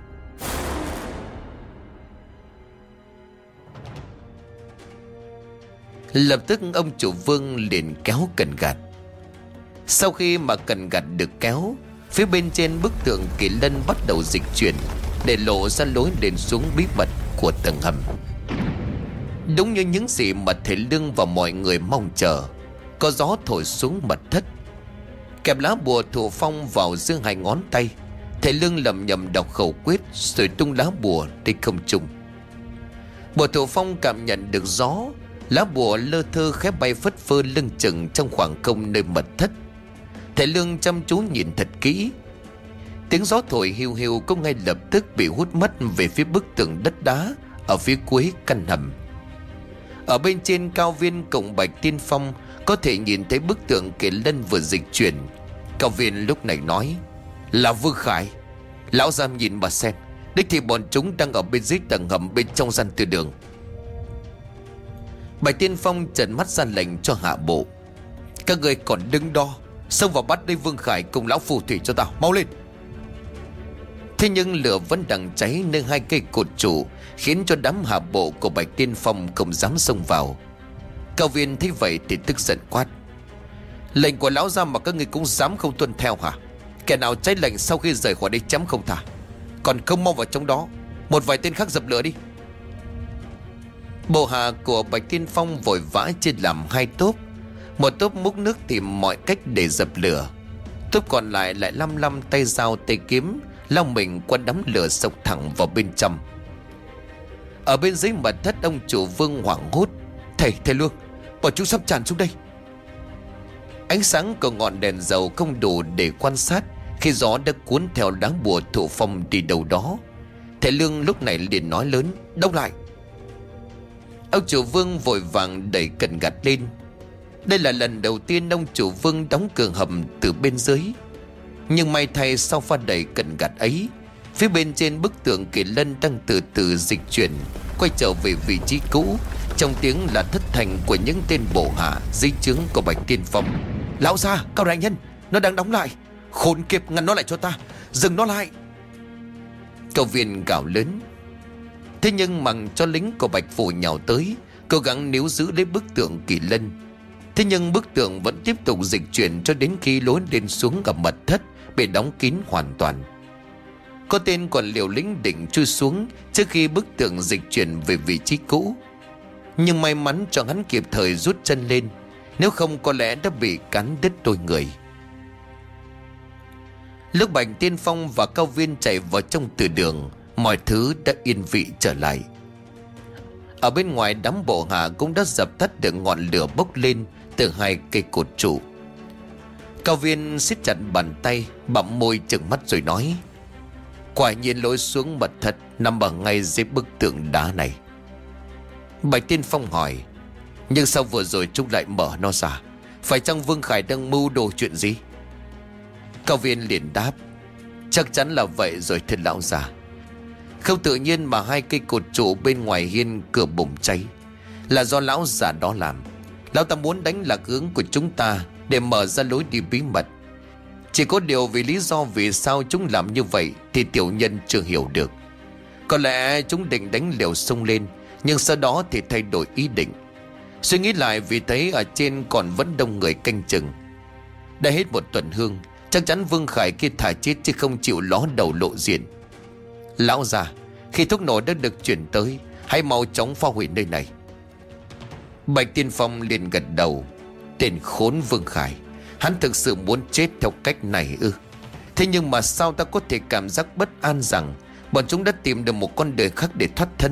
Lập tức ông chủ Vương liền kéo cần gạt. Sau khi mà cần gạt được kéo, phía bên trên bức tượng Kỳ Lân bắt đầu dịch chuyển, để lộ ra lối lên xuống bí mật của tầng hầm. Đúng như những gì mà thầy Lương và mọi người mong chờ, có gió thổi xuống mật thất, kẹp lá bùa thụ phong vào giữa hai ngón tay. Thầy Lương lầm nhầm đọc khẩu quyết rồi tung lá bùa đi không trung. Bùa thổ phong cảm nhận được gió, lá bùa lơ thơ khẽ bay phất phơ lưng chừng trong khoảng không nơi mật thất. Thầy Lương chăm chú nhìn thật kỹ. Tiếng gió thổi hiu hiu cũng ngay lập tức bị hút mất về phía bức tường đất đá ở phía cuối căn hầm. Ở bên trên cao viên cổng Bạch Tiên Phong có thể nhìn thấy bức tượng Kỳ Lân vừa dịch chuyển. Cao viên lúc này nói: là Vương Khải. Lão giam nhìn mà xem, đích thì bọn chúng đang ở bên dưới tầng hầm bên trong gian từ đường. Bạch Tiên Phong trợn mắt ra lệnh cho hạ bộ: các người còn đứng đó, xông vào bắt lấy Vương Khải cùng lão phù thủy cho tao, mau lên. Thế nhưng lửa vẫn đang cháy nơi hai cây cột trụ, khiến cho đám hạ bộ của Bạch Tiên Phong không dám xông vào. Cao viên thấy vậy thì tức giận quát: lệnh của lão giam mà các người cũng dám không tuân theo hả? Kẻ nào trái lệnh sau khi rời khỏi đây chém không thả, còn không mau vào trong đó, một vài tên khác dập lửa đi. Bộ hạ của Bạch Tiên Phong vội vã chia làm hai tốp. Một tốp múc nước tìm mọi cách để dập lửa, tốp còn lại lại lăm lăm tay dao tay kiếm lao mình qua đám lửa xộc thẳng vào bên trong. Ở bên dưới mật thất, ông chủ Vương hoảng hốt: thầy thầy Lương, bọn chúng sắp tràn xuống đây. Ánh sáng của ngọn đèn dầu không đủ để quan sát khi gió đã cuốn theo đám bùa thổ phong đi đâu đó. Thầy Lương lúc này liền nói lớn: đông lại. Ông chủ Vương vội vàng đẩy cần gạt lên. Đây là lần đầu tiên ông chủ Vương đóng cửa hầm từ bên dưới. Nhưng may thay sau pha đẩy cần gạt ấy, phía bên trên bức tượng Kỳ Lân đang từ từ dịch chuyển, quay trở về vị trí cũ, trong tiếng là thất thanh của những tên bộ hạ dưới trướng của Bạch Tiên Phong: lão gia, Cao đại nhân, nó đang đóng lại, khốn kiếp, ngăn nó lại cho ta, dừng nó lại. Cao viên gào lớn. Thế nhưng mặc cho lính của Bạch Phủ nhào tới, cố gắng níu giữ lấy bức tượng Kỳ Lân. Thế nhưng bức tượng vẫn tiếp tục dịch chuyển cho đến khi lối lên xuống gặp mật thất bị đóng kín hoàn toàn. Có tên còn liều lĩnh định chui xuống trước khi bức tượng dịch chuyển về vị trí cũ, nhưng may mắn cho hắn kịp thời rút chân lên, nếu không có lẽ đã bị cắn đứt đôi người. Lúc Bạch Tiên Phong và Cao viên chạy vào trong từ đường, mọi thứ đã yên vị trở lại. Ở bên ngoài, đám bộ hạ cũng đã dập tắt được ngọn lửa bốc lên từ hai cây cột trụ. Cao viên siết chặt bàn tay, bặm môi trừng mắt rồi nói: quả nhiên lối xuống mật thất nằm ở ngay dưới bức tượng đá này. Bạch Tiên Phong hỏi: nhưng sao vừa rồi chúng lại mở nó ra? Phải chăng Vương Khải đang mưu đồ chuyện gì? Cao viên liền đáp: chắc chắn là vậy rồi thưa lão già. Không tự nhiên mà hai cây cột trụ bên ngoài hiên cửa bùng cháy, là do lão già đó làm. Lão ta muốn đánh lạc hướng của chúng ta để mở ra lối đi bí mật. Chỉ có điều vì lý do vì sao chúng làm như vậy thì tiểu nhân chưa hiểu được. Có lẽ chúng định đánh liều xông lên, nhưng sau đó thì thay đổi ý định. Suy nghĩ lại vì thấy ở trên còn vẫn đông người canh chừng. Đã hết một tuần hương, chắc chắn Vương Khải kia thả chết chứ không chịu ló đầu lộ diện. Lão già, khi thuốc nổ đã được chuyển tới, hãy mau chóng phá hủy nơi này. Bạch Tiên Phong liền gật đầu: tên khốn Vương Khải, hắn thực sự muốn chết theo cách này ư? Thế nhưng mà sao ta có thể cảm giác bất an rằng bọn chúng đã tìm được một con đường khác để thoát thân?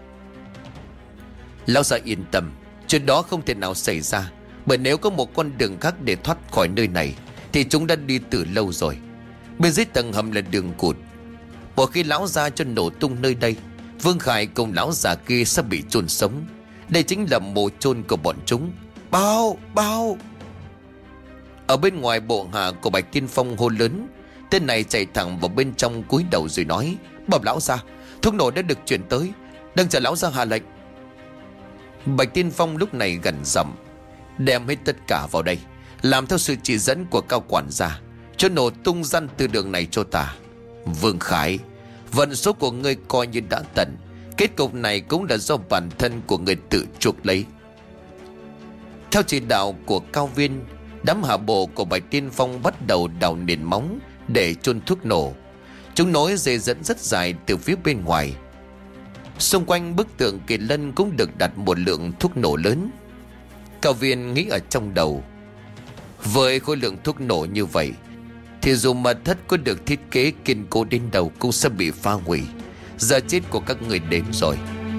Lão già yên tâm, chuyện đó không thể nào xảy ra, bởi nếu có một con đường khác để thoát khỏi nơi này thì chúng đã đi từ lâu rồi. Bên dưới tầng hầm là đường cụt. Một khi lão già cho nổ tung nơi đây, Vương Khải cùng lão già kia sẽ bị chôn sống. Đây chính là mồ chôn của bọn chúng. Bao, bao. Ở bên ngoài, bộ hạ của Bạch Tiên Phong hô lớn. Tên này chạy thẳng vào bên trong cúi đầu rồi nói: bẩm lão già, thuốc nổ đã được chuyển tới, đang chờ lão già hạ lệnh. Bạch Tiên Phong lúc này gần giọng: đem hết tất cả vào đây, làm theo sự chỉ dẫn của cao quản gia, cho nổ tung gian từ đường này cho ta. Vương Khải, vận số của ngươi coi như đã tận, kết cục này cũng là do bản thân của người tự chuộc lấy. Theo chỉ đạo của Cao viên, đám hạ bộ của Bạch Tiên Phong bắt đầu đào nền móng để chôn thuốc nổ. Chúng nối dây dẫn rất dài từ phía bên ngoài. Xung quanh bức tượng Kỳ Lân cũng được đặt một lượng thuốc nổ lớn. Cao viên nghĩ ở trong đầu: với khối lượng thuốc nổ như vậy thì dù mật thất có được thiết kế kiên cố đến đâu cũng sẽ bị phá hủy. Giờ chết của các người đến rồi.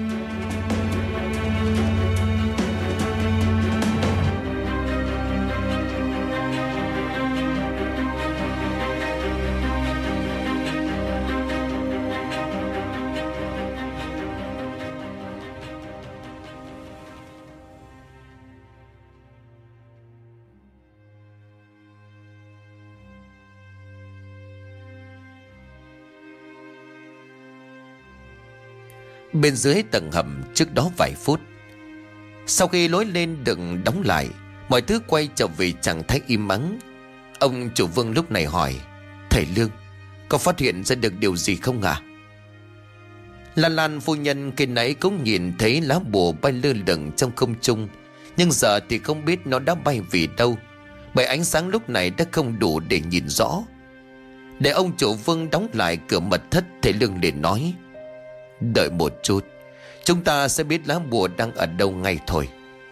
Bên dưới tầng hầm trước đó vài phút, sau khi lối lên được đóng lại, mọi thứ quay trở về trạng thái im ắng. Ông chủ Vương lúc này hỏi: "Thầy Lương, có phát hiện ra được điều gì không ạ?" À? Lan Lan phu nhân khi nãy cũng nhìn thấy lá bùa bay lơ lửng trong không trung, nhưng giờ thì không biết nó đã bay về đâu, bởi ánh sáng lúc này đã không đủ để nhìn rõ. Để ông chủ Vương đóng lại cửa mật thất, thầy Lương liền nói: "Đợi một chút, chúng ta sẽ biết lá bùa đang ở đâu ngay thôi."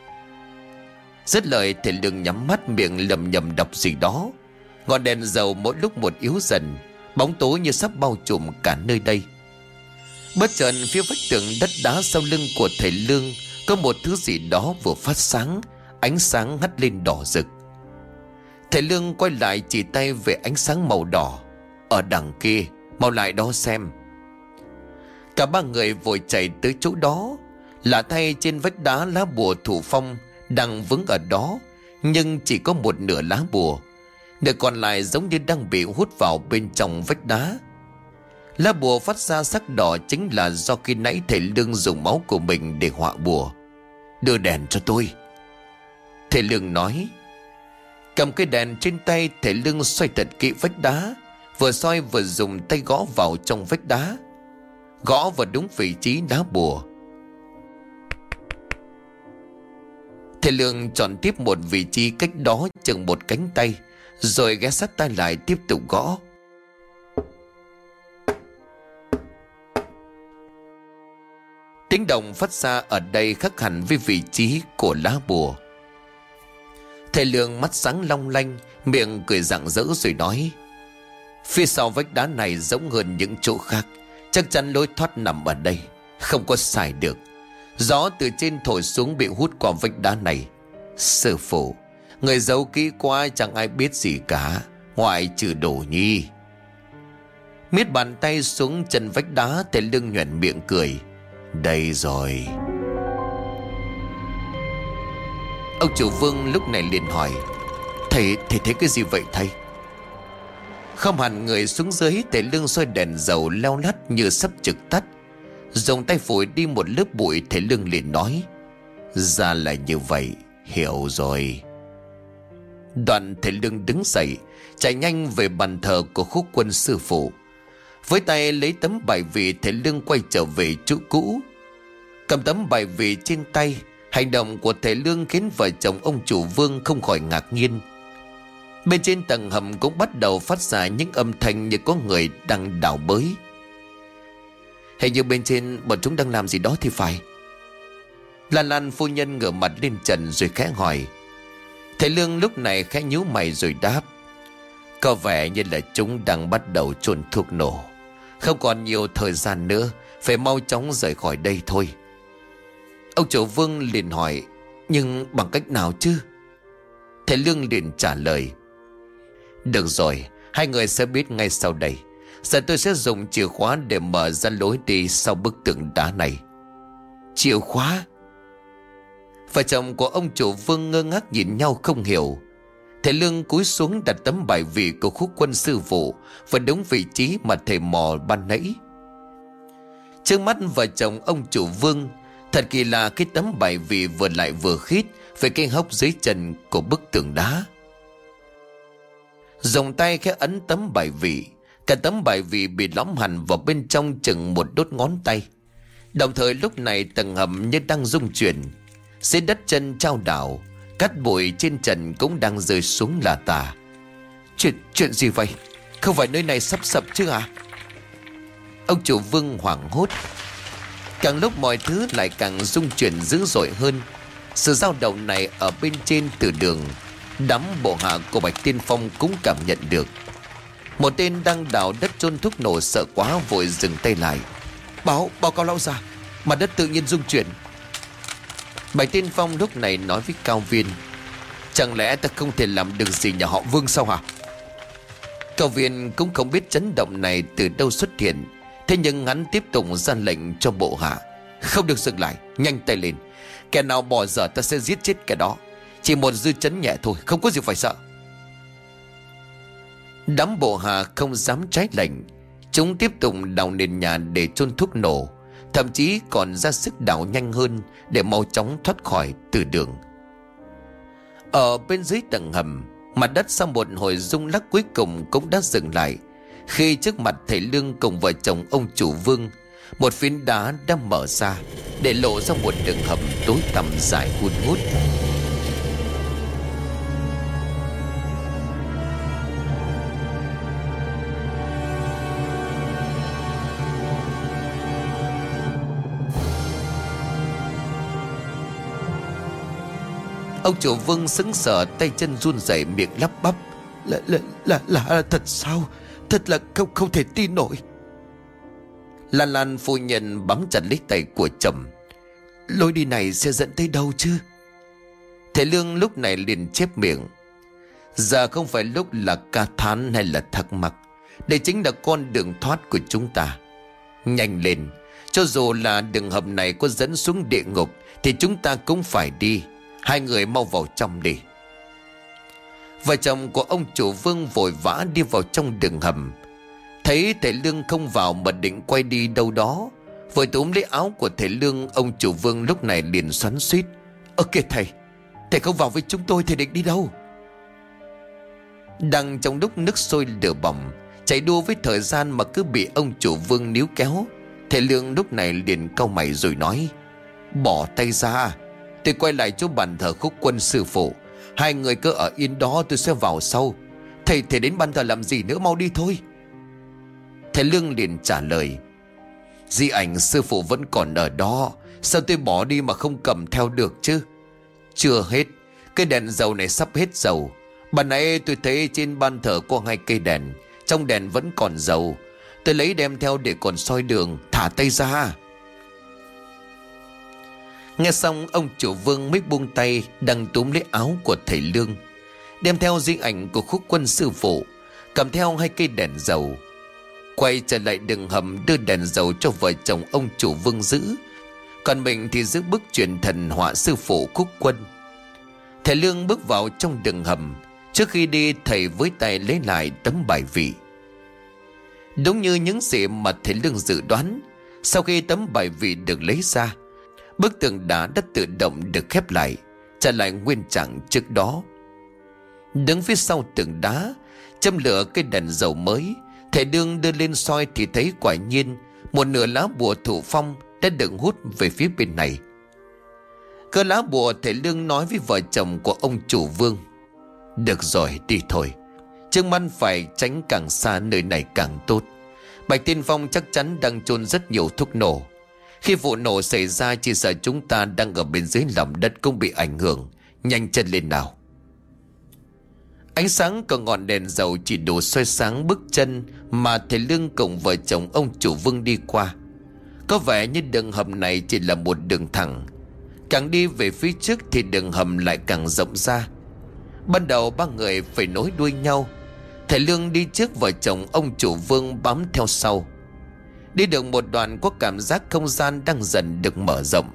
Dứt lời, thầy Lương nhắm mắt miệng lầm nhầm đọc gì đó. Ngọn đèn dầu mỗi lúc một yếu dần, bóng tối như sắp bao trùm cả nơi đây. Bất chợt phía vách tường đất đá sau lưng của thầy Lương có một thứ gì đó vừa phát sáng, ánh sáng hắt lên đỏ rực. Thầy Lương quay lại chỉ tay về ánh sáng màu đỏ: "Ở đằng kia, mau lại đó xem." Cả ba người vội chạy tới chỗ đó. Lạ thay, trên vách đá lá bùa thủ phong đang vững ở đó, nhưng chỉ có một nửa lá bùa, nửa còn lại giống như đang bị hút vào bên trong vách đá. Lá bùa phát ra sắc đỏ chính là do khi nãy thầy Lương dùng máu của mình để họa bùa. "Đưa đèn cho tôi," thầy Lương nói. Cầm cái đèn trên tay, thầy Lương xoay thật kỹ vách đá, vừa xoay vừa dùng tay gõ vào trong vách đá, gõ vào đúng vị trí đá bùa. Thầy Lương chọn tiếp một vị trí cách đó chừng một cánh tay, rồi ghé sát tay lại tiếp tục gõ. Tiếng động phát ra ở đây khác hẳn với vị trí của lá bùa. Thầy Lương mắt sáng long lanh, miệng cười rạng rỡ rồi nói: "Phía sau vách đá này giống hơn những chỗ khác, chắc chắn lối thoát nằm ở đây, không có sai được. Gió từ trên thổi xuống bị hút qua vách đá này. Sư phụ, người giấu kỹ quá, chẳng ai biết gì cả, ngoại trừ Đồ Nhi." Miết bàn tay xuống chân vách đá, thầy Lương nhoẻn miệng cười: "Đây rồi." Ông chủ Vương lúc này liền hỏi: Thầy, thầy thấy cái gì vậy thầy?" Không hẳn người xuống dưới, thầy Lương soi đèn dầu leo lắt như sắp trực tắt, dùng tay phủi đi một lớp bụi. Thầy Lương liền nói: "Ra là như vậy, hiểu rồi." Đoạn thầy Lương đứng dậy, chạy nhanh về bàn thờ của Khúc Quân sư phụ. Với tay lấy tấm bài vị, thầy Lương quay trở về chỗ cũ. Cầm tấm bài vị trên tay, hành động của thầy Lương khiến vợ chồng ông chủ Vương không khỏi ngạc nhiên. Bên trên tầng hầm cũng bắt đầu phát ra những âm thanh như có người đang đào bới. Hình như bên trên bọn chúng đang làm gì đó thì phải. Lan Lan phu nhân ngửa mặt lên trần rồi khẽ hỏi. Thầy Lương lúc này khẽ nhíu mày rồi đáp: "Có vẻ như là chúng đang bắt đầu chôn thuốc nổ. Không còn nhiều thời gian nữa, phải mau chóng rời khỏi đây thôi." Ông chủ Vương liền hỏi: "Nhưng bằng cách nào chứ?" Thầy Lương liền trả lời: "Được rồi, hai người sẽ biết ngay sau đây. Giờ tôi sẽ dùng chìa khóa để mở ra lối đi sau bức tường đá này." "Chìa khóa?" Vợ chồng của ông chủ Vương ngơ ngác nhìn nhau không hiểu. Thầy Lương cúi xuống đặt tấm bài vị của Khúc Quân sư phụ vào đúng vị trí mà thầy mò ban nãy. Trước mắt vợ chồng ông chủ Vương, thật kỳ lạ, cái tấm bài vị vừa lại vừa khít với cái hốc dưới chân của bức tường đá. Dùng tay khẽ ấn tấm bài vị, cả tấm bài vị bị lõm hẳn vào bên trong chừng một đốt ngón tay. Đồng thời lúc này tầng hầm như đang rung chuyển, dưới đất chân trao đảo, cát bụi trên trần cũng đang rơi xuống là tả. Chuyện chuyện gì vậy? Không phải nơi này sắp sập chứ à? Ông chủ Vương hoảng hốt. Càng lúc mọi thứ lại càng rung chuyển dữ dội hơn. Sự dao động này ở bên trên từ đường, đám bộ hạ của Bạch Tiên Phong cũng cảm nhận được. Một tên đang đào đất chôn thuốc nổ sợ quá vội dừng tay lại. Báo, báo cáo lão già, mặt đất tự nhiên rung chuyển. Bảy Tiên Phong lúc này nói với Cao Viên: Chẳng lẽ ta không thể làm được gì nhà họ Vương sao hả? Cao Viên cũng không biết chấn động này từ đâu xuất hiện, thế nhưng hắn tiếp tục ra lệnh cho bộ hạ: Không được dừng lại, nhanh tay lên. Kẻ nào bỏ dở ta sẽ giết chết kẻ đó. Chỉ một dư chấn nhẹ thôi, không có gì phải sợ. Đám bộ hạ không dám trái lệnh. Chúng tiếp tục đào nền nhà để chôn thuốc nổ, thậm chí còn ra sức đào nhanh hơn để mau chóng thoát khỏi từ đường. Ở bên dưới tầng hầm, mặt đất sau một hồi rung lắc cuối cùng cũng đã dừng lại, khi trước mặt thầy Lương cùng vợ chồng ông chủ Vương, một phiến đá đã mở ra để lộ ra một đường hầm tối tăm dài hun hút. Ông chủ Vương sững sờ, tay chân run rẩy, miệng lắp bắp: Là là là là thật sao? Thật là không không thể tin nổi. Lan Lan phu nhân bám chặt lấy tay của chồng: Lối đi này sẽ dẫn tới đâu chứ? Thầy Lương lúc này liền chép miệng: Giờ không phải lúc là ca thán hay là thắc mắc. Đây chính là con đường thoát của chúng ta. Nhanh lên, cho dù là đường hầm này có dẫn xuống địa ngục thì chúng ta cũng phải đi. Hai người mau vào trong đi. Vợ chồng của ông chủ Vương vội vã đi vào trong đường hầm. Thấy thầy Lương không vào mà định quay đi đâu đó, vội túm lấy áo của thầy Lương. Ông chủ Vương lúc này liền xoắn xuýt: Ơ kìa thầy, thầy không vào với chúng tôi thì định đi đâu? Đang trong lúc nước sôi lửa bỏng, chạy đua với thời gian mà cứ bị ông chủ Vương níu kéo, thầy Lương lúc này liền cau mày rồi nói: Bỏ tay ra, tôi quay lại chỗ bàn thờ Khúc Quân sư phụ. Hai người cứ ở yên đó, tôi sẽ vào sau. Thầy thầy đến bàn thờ làm gì nữa, mau đi thôi. Thầy Lương liền trả lời: Di ảnh sư phụ vẫn còn ở đó, sao tôi bỏ đi mà không cầm theo được chứ? Chưa hết, cây đèn dầu này sắp hết dầu. Ban nãy tôi thấy trên ban thờ có hai cây đèn, trong đèn vẫn còn dầu. Tôi lấy đem theo để còn soi đường. Thả tay ra. Nghe xong, ông chủ Vương mới buông tay đang túm lấy áo của thầy Lương, đem theo di ảnh của Khúc Quân sư phụ, cầm theo hai cây đèn dầu, quay trở lại đường hầm đưa đèn dầu cho vợ chồng ông chủ Vương giữ, còn mình thì giữ bức truyền thần họa sư phụ Khúc Quân. Thầy Lương bước vào trong đường hầm. Trước khi đi, thầy với tay lấy lại tấm bài vị. Đúng như những gì mà thầy Lương dự đoán, sau khi tấm bài vị được lấy ra, bức tường đá đã tự động được khép lại, trở lại nguyên trạng trước đó. Đứng phía sau tường đá, châm lửa cây đèn dầu mới, thầy Lương đưa lên soi thì thấy quả nhiên một nửa lá bùa thủ phong đã được hút về phía bên này. Cơ lá bùa, thầy Lương nói với vợ chồng của ông chủ Vương: Được rồi, đi thôi. Trước mắt phải tránh càng xa nơi này càng tốt. Bạch Tiên Phong chắc chắn đang chôn rất nhiều thuốc nổ. Khi vụ nổ xảy ra, chỉ sợ chúng ta đang ở bên dưới lòng đất cũng bị ảnh hưởng. Nhanh chân lên nào. Ánh sáng của ngọn đèn dầu chỉ đủ soi sáng bước chân mà thầy Lương cùng vợ chồng ông chủ Vương đi qua. Có vẻ như đường hầm này chỉ là một đường thẳng. Càng đi về phía trước thì đường hầm lại càng rộng ra. Ban đầu ba người phải nối đuôi nhau. Thầy Lương đi trước, vợ chồng ông chủ Vương bám theo sau. Đi được một đoạn có cảm giác không gian đang dần được mở rộng.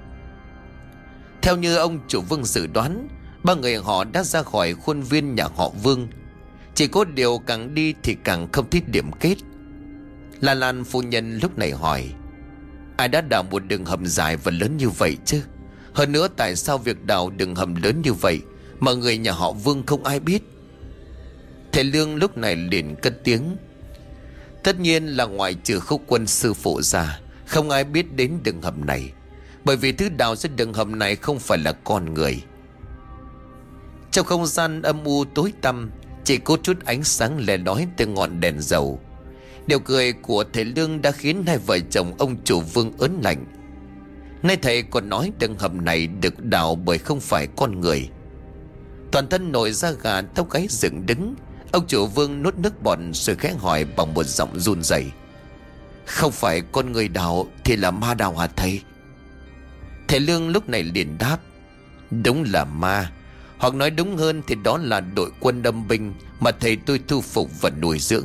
Theo như ông chủ Vương dự đoán, ba người họ đã ra khỏi khuôn viên nhà họ Vương. Chỉ có điều càng đi thì càng không thích điểm kết. Lan Lan phu nhân lúc này hỏi: Ai đã đào một đường hầm dài và lớn như vậy chứ? Hơn nữa, tại sao việc đào đường hầm lớn như vậy mà người nhà họ Vương không ai biết? Thầy Lương lúc này liền cất tiếng: Tất nhiên là ngoại trừ Khúc Quân sư phụ ra, không ai biết đến đường hầm này. Bởi vì thứ đào ra đường hầm này không phải là con người. Trong không gian âm u tối tăm, chỉ có chút ánh sáng lè lói từ ngọn đèn dầu. Điều cười của thầy Lương đã khiến hai vợ chồng ông chủ Vương ớn lạnh. Nay thầy còn nói đường hầm này được đào bởi không phải con người. Toàn thân nổi da gà, tóc gáy dựng đứng, Ông chủ Vương nuốt nước bọt rồi khẽ hỏi bằng một giọng run rẩy: "Không phải con người đào thì là ma đào hả thầy?" Thầy Lương lúc này liền đáp: "Đúng là ma, hoặc nói đúng hơn thì đó là đội quân âm binh mà thầy tôi thu phục và nuôi dưỡng."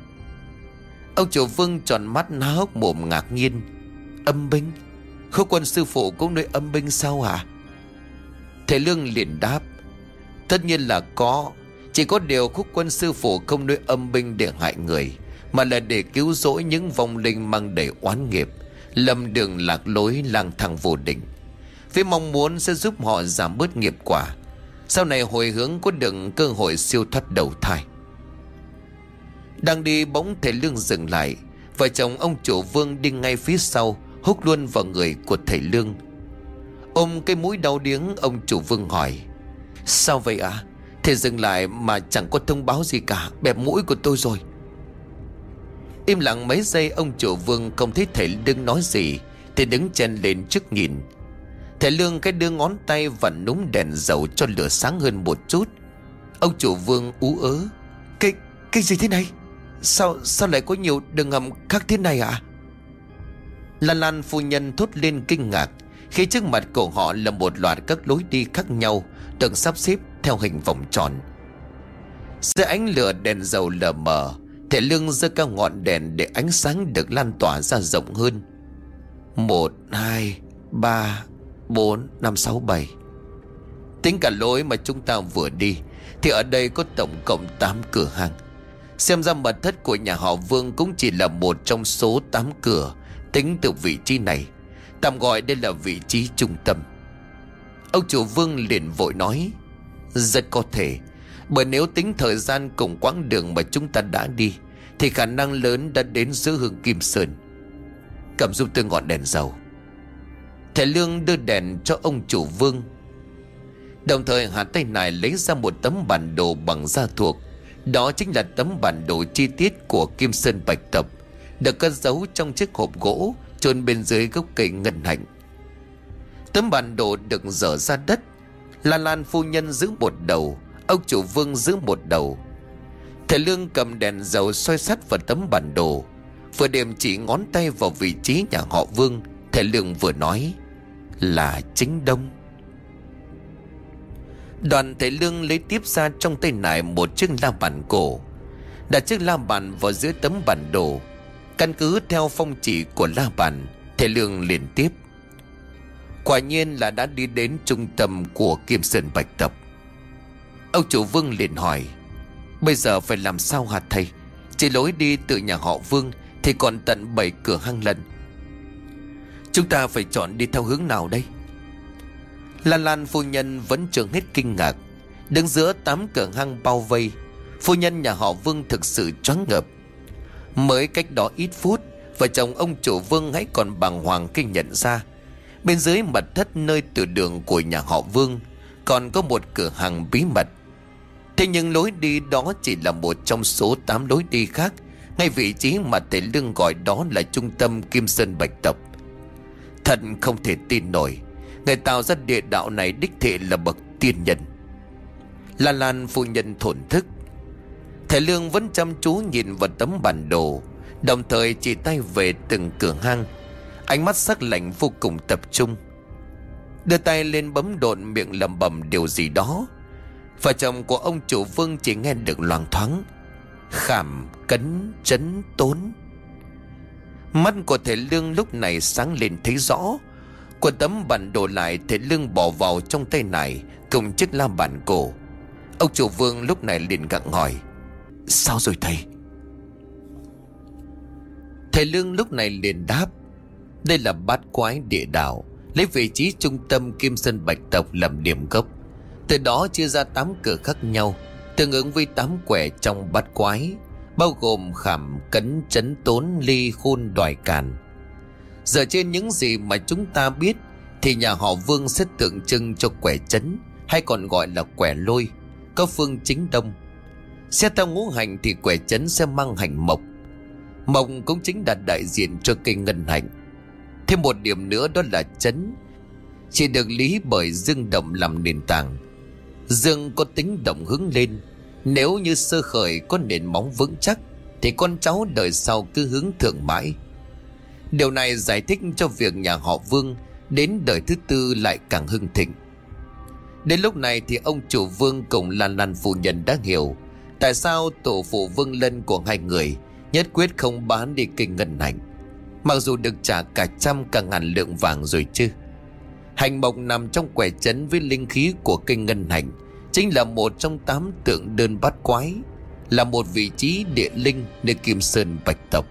Ông chủ Vương tròn mắt há hốc mồm ngạc nhiên: "Âm binh? Khúc Quân sư phụ cũng nuôi âm binh sao hả?" Thầy Lương liền đáp: "Tất nhiên là có. Chỉ có điều Khúc Quân sư phụ không nuôi âm binh để hại người, mà là để cứu rỗi những vong linh mang đầy oán nghiệp, lầm đường lạc lối, lang thang vô định, với mong muốn sẽ giúp họ giảm bớt nghiệp quả, sau này hồi hướng có được cơ hội siêu thoát đầu thai." Đang đi bỗng thầy Lương dừng lại. Vợ chồng ông chủ Vương đi ngay phía sau, húc luôn vào người của thầy Lương. Ôm cái mũi đau điếng, ông chủ Vương hỏi: "Sao vậy ạ? À? Thầy dừng lại mà chẳng có thông báo gì cả, bẹp mũi của tôi rồi." Im lặng mấy giây, ông chủ Vương không thấy thầy Lương nói gì thì đứng chen lên trước nhìn. Thầy Lương cái đưa ngón tay vặn núm đèn dầu cho lửa sáng hơn một chút. Ông chủ Vương ú ớ: Cái cái gì thế này? Sao sao lại có nhiều đường hầm khác thế này ạ? À? Lan Lan phu nhân thốt lên kinh ngạc khi trước mặt của họ là một loạt các lối đi khác nhau được sắp xếp theo hình vòng tròn. Dưới ánh lửa đèn dầu lờ mờ, thầy Lương giơ cao ngọn đèn để ánh sáng được lan tỏa ra rộng hơn. Một, hai, ba, bốn, năm, sáu, bảy. Tính cả lối mà chúng ta vừa đi thì ở đây có tổng cộng tám cửa hàng. Xem ra mật thất của nhà họ Vương cũng chỉ là một trong số tám cửa tính từ vị trí này. Tạm gọi đây là vị trí trung tâm. Ông chủ Vương liền vội nói: Rất có thể, bởi nếu tính thời gian cùng quãng đường mà chúng ta đã đi thì khả năng lớn đã đến giữa Hương Kim Sơn. Cầm giúp tôi ngọn đèn dầu. Thầy Lương đưa đèn cho ông chủ Vương, đồng thời hạ tay này lấy ra một tấm bản đồ bằng da thuộc. Đó chính là tấm bản đồ chi tiết của Kim Sơn Bạch Tộc, được cất giấu trong chiếc hộp gỗ chôn bên dưới gốc cây ngân hạnh. Tấm bản đồ được dở ra đất. Lan Lan phu nhân giữ một đầu, ông chủ Vương giữ một đầu. Thầy Lương cầm đèn dầu soi sát vào tấm bản đồ, vừa điểm chỉ ngón tay vào vị trí nhà họ Vương. Thầy Lương vừa nói là chính đông. Đoàn thầy Lương lấy tiếp ra trong tay nải một chiếc la bàn cổ, đặt chiếc la bàn vào giữa tấm bản đồ. Căn cứ theo phong chỉ của la bàn, thầy Lương liền tiếp: Quả nhiên là đã đi đến trung tâm của Kim Sơn Bạch Tộc. Ông chủ Vương liền hỏi: Bây giờ phải làm sao hả thầy? Chỉ lối đi từ nhà họ Vương thì còn tận bảy cửa hang lần. Chúng ta phải chọn đi theo hướng nào đây? Lan Lan phu nhân vẫn chưa hết kinh ngạc. Đứng giữa tám cửa hang bao vây, phu nhân nhà họ Vương thực sự choáng ngợp. Mới cách đó ít phút, vợ chồng ông chủ Vương hãy còn bàng hoàng khi nhận ra bên dưới mật thất nơi từ đường của nhà họ Vương còn có một cửa hàng bí mật. Thế nhưng lối đi đó chỉ là một trong số tám lối đi khác, ngay vị trí mà thầy Lương gọi đó là trung tâm Kim Sơn Bạch Tộc. Thật không thể tin nổi, người tạo ra địa đạo này đích thị là bậc tiên nhân. Lan Lan phu nhân thổn thức. Thầy Lương vẫn chăm chú nhìn vào tấm bản đồ, đồng thời chỉ tay về từng cửa hang, ánh mắt sắc lạnh vô cùng tập trung. Đưa tay lên bấm độn, miệng lẩm bẩm điều gì đó. Vợ chồng của ông chủ Vương chỉ nghe được loáng thoáng: Khảm, cấn, trấn, tốn. Mắt của thầy Lương lúc này sáng lên thấy rõ. Của tấm bản đồ lại thầy Lương bỏ vào trong tay này cùng chiếc la bàn cổ. Ông chủ Vương lúc này liền gặng hỏi: Sao rồi thầy? Thầy Lương lúc này liền đáp: Đây là bát quái địa đạo, lấy vị trí trung tâm Kim Sơn Bạch Tộc làm điểm gốc. Từ đó chia ra tám cửa khác nhau, tương ứng với tám quẻ trong bát quái, bao gồm khảm, cấn, trấn, tốn, ly, khôn, đoài, càn. Dựa trên những gì mà chúng ta biết thì nhà họ Vương sẽ tượng trưng cho quẻ trấn, hay còn gọi là quẻ lôi, có phương chính đông. Xét theo ngũ hành thì quẻ trấn sẽ mang hành mộc. Mộc cũng chính là đại diện cho cây ngân hạnh. Thêm một điểm nữa đó là trấn chỉ được lý bởi dương động làm nền tảng. Dương có tính động hướng lên, Nếu như sơ khởi có nền móng vững chắc thì con cháu đời sau cứ hướng thượng mãi. Điều này giải thích cho việc nhà họ Vương đến đời thứ tư lại càng hưng thịnh. Đến lúc này thì ông chủ Vương cùng Lan Lan phu nhân đã hiểu tại sao tổ phụ Vương Lân của hai người nhất quyết không bán đi kinh Ngân Hạnh, mặc dù được trả cả trăm cả ngàn lượng vàng rồi chứ. Hành mộc nằm trong quẻ trấn với linh khí của kinh Ngân Hạnh, chính là một trong tám tượng đơn bát quái, là một vị trí địa linh nơi Kim Sơn Bạch tộc.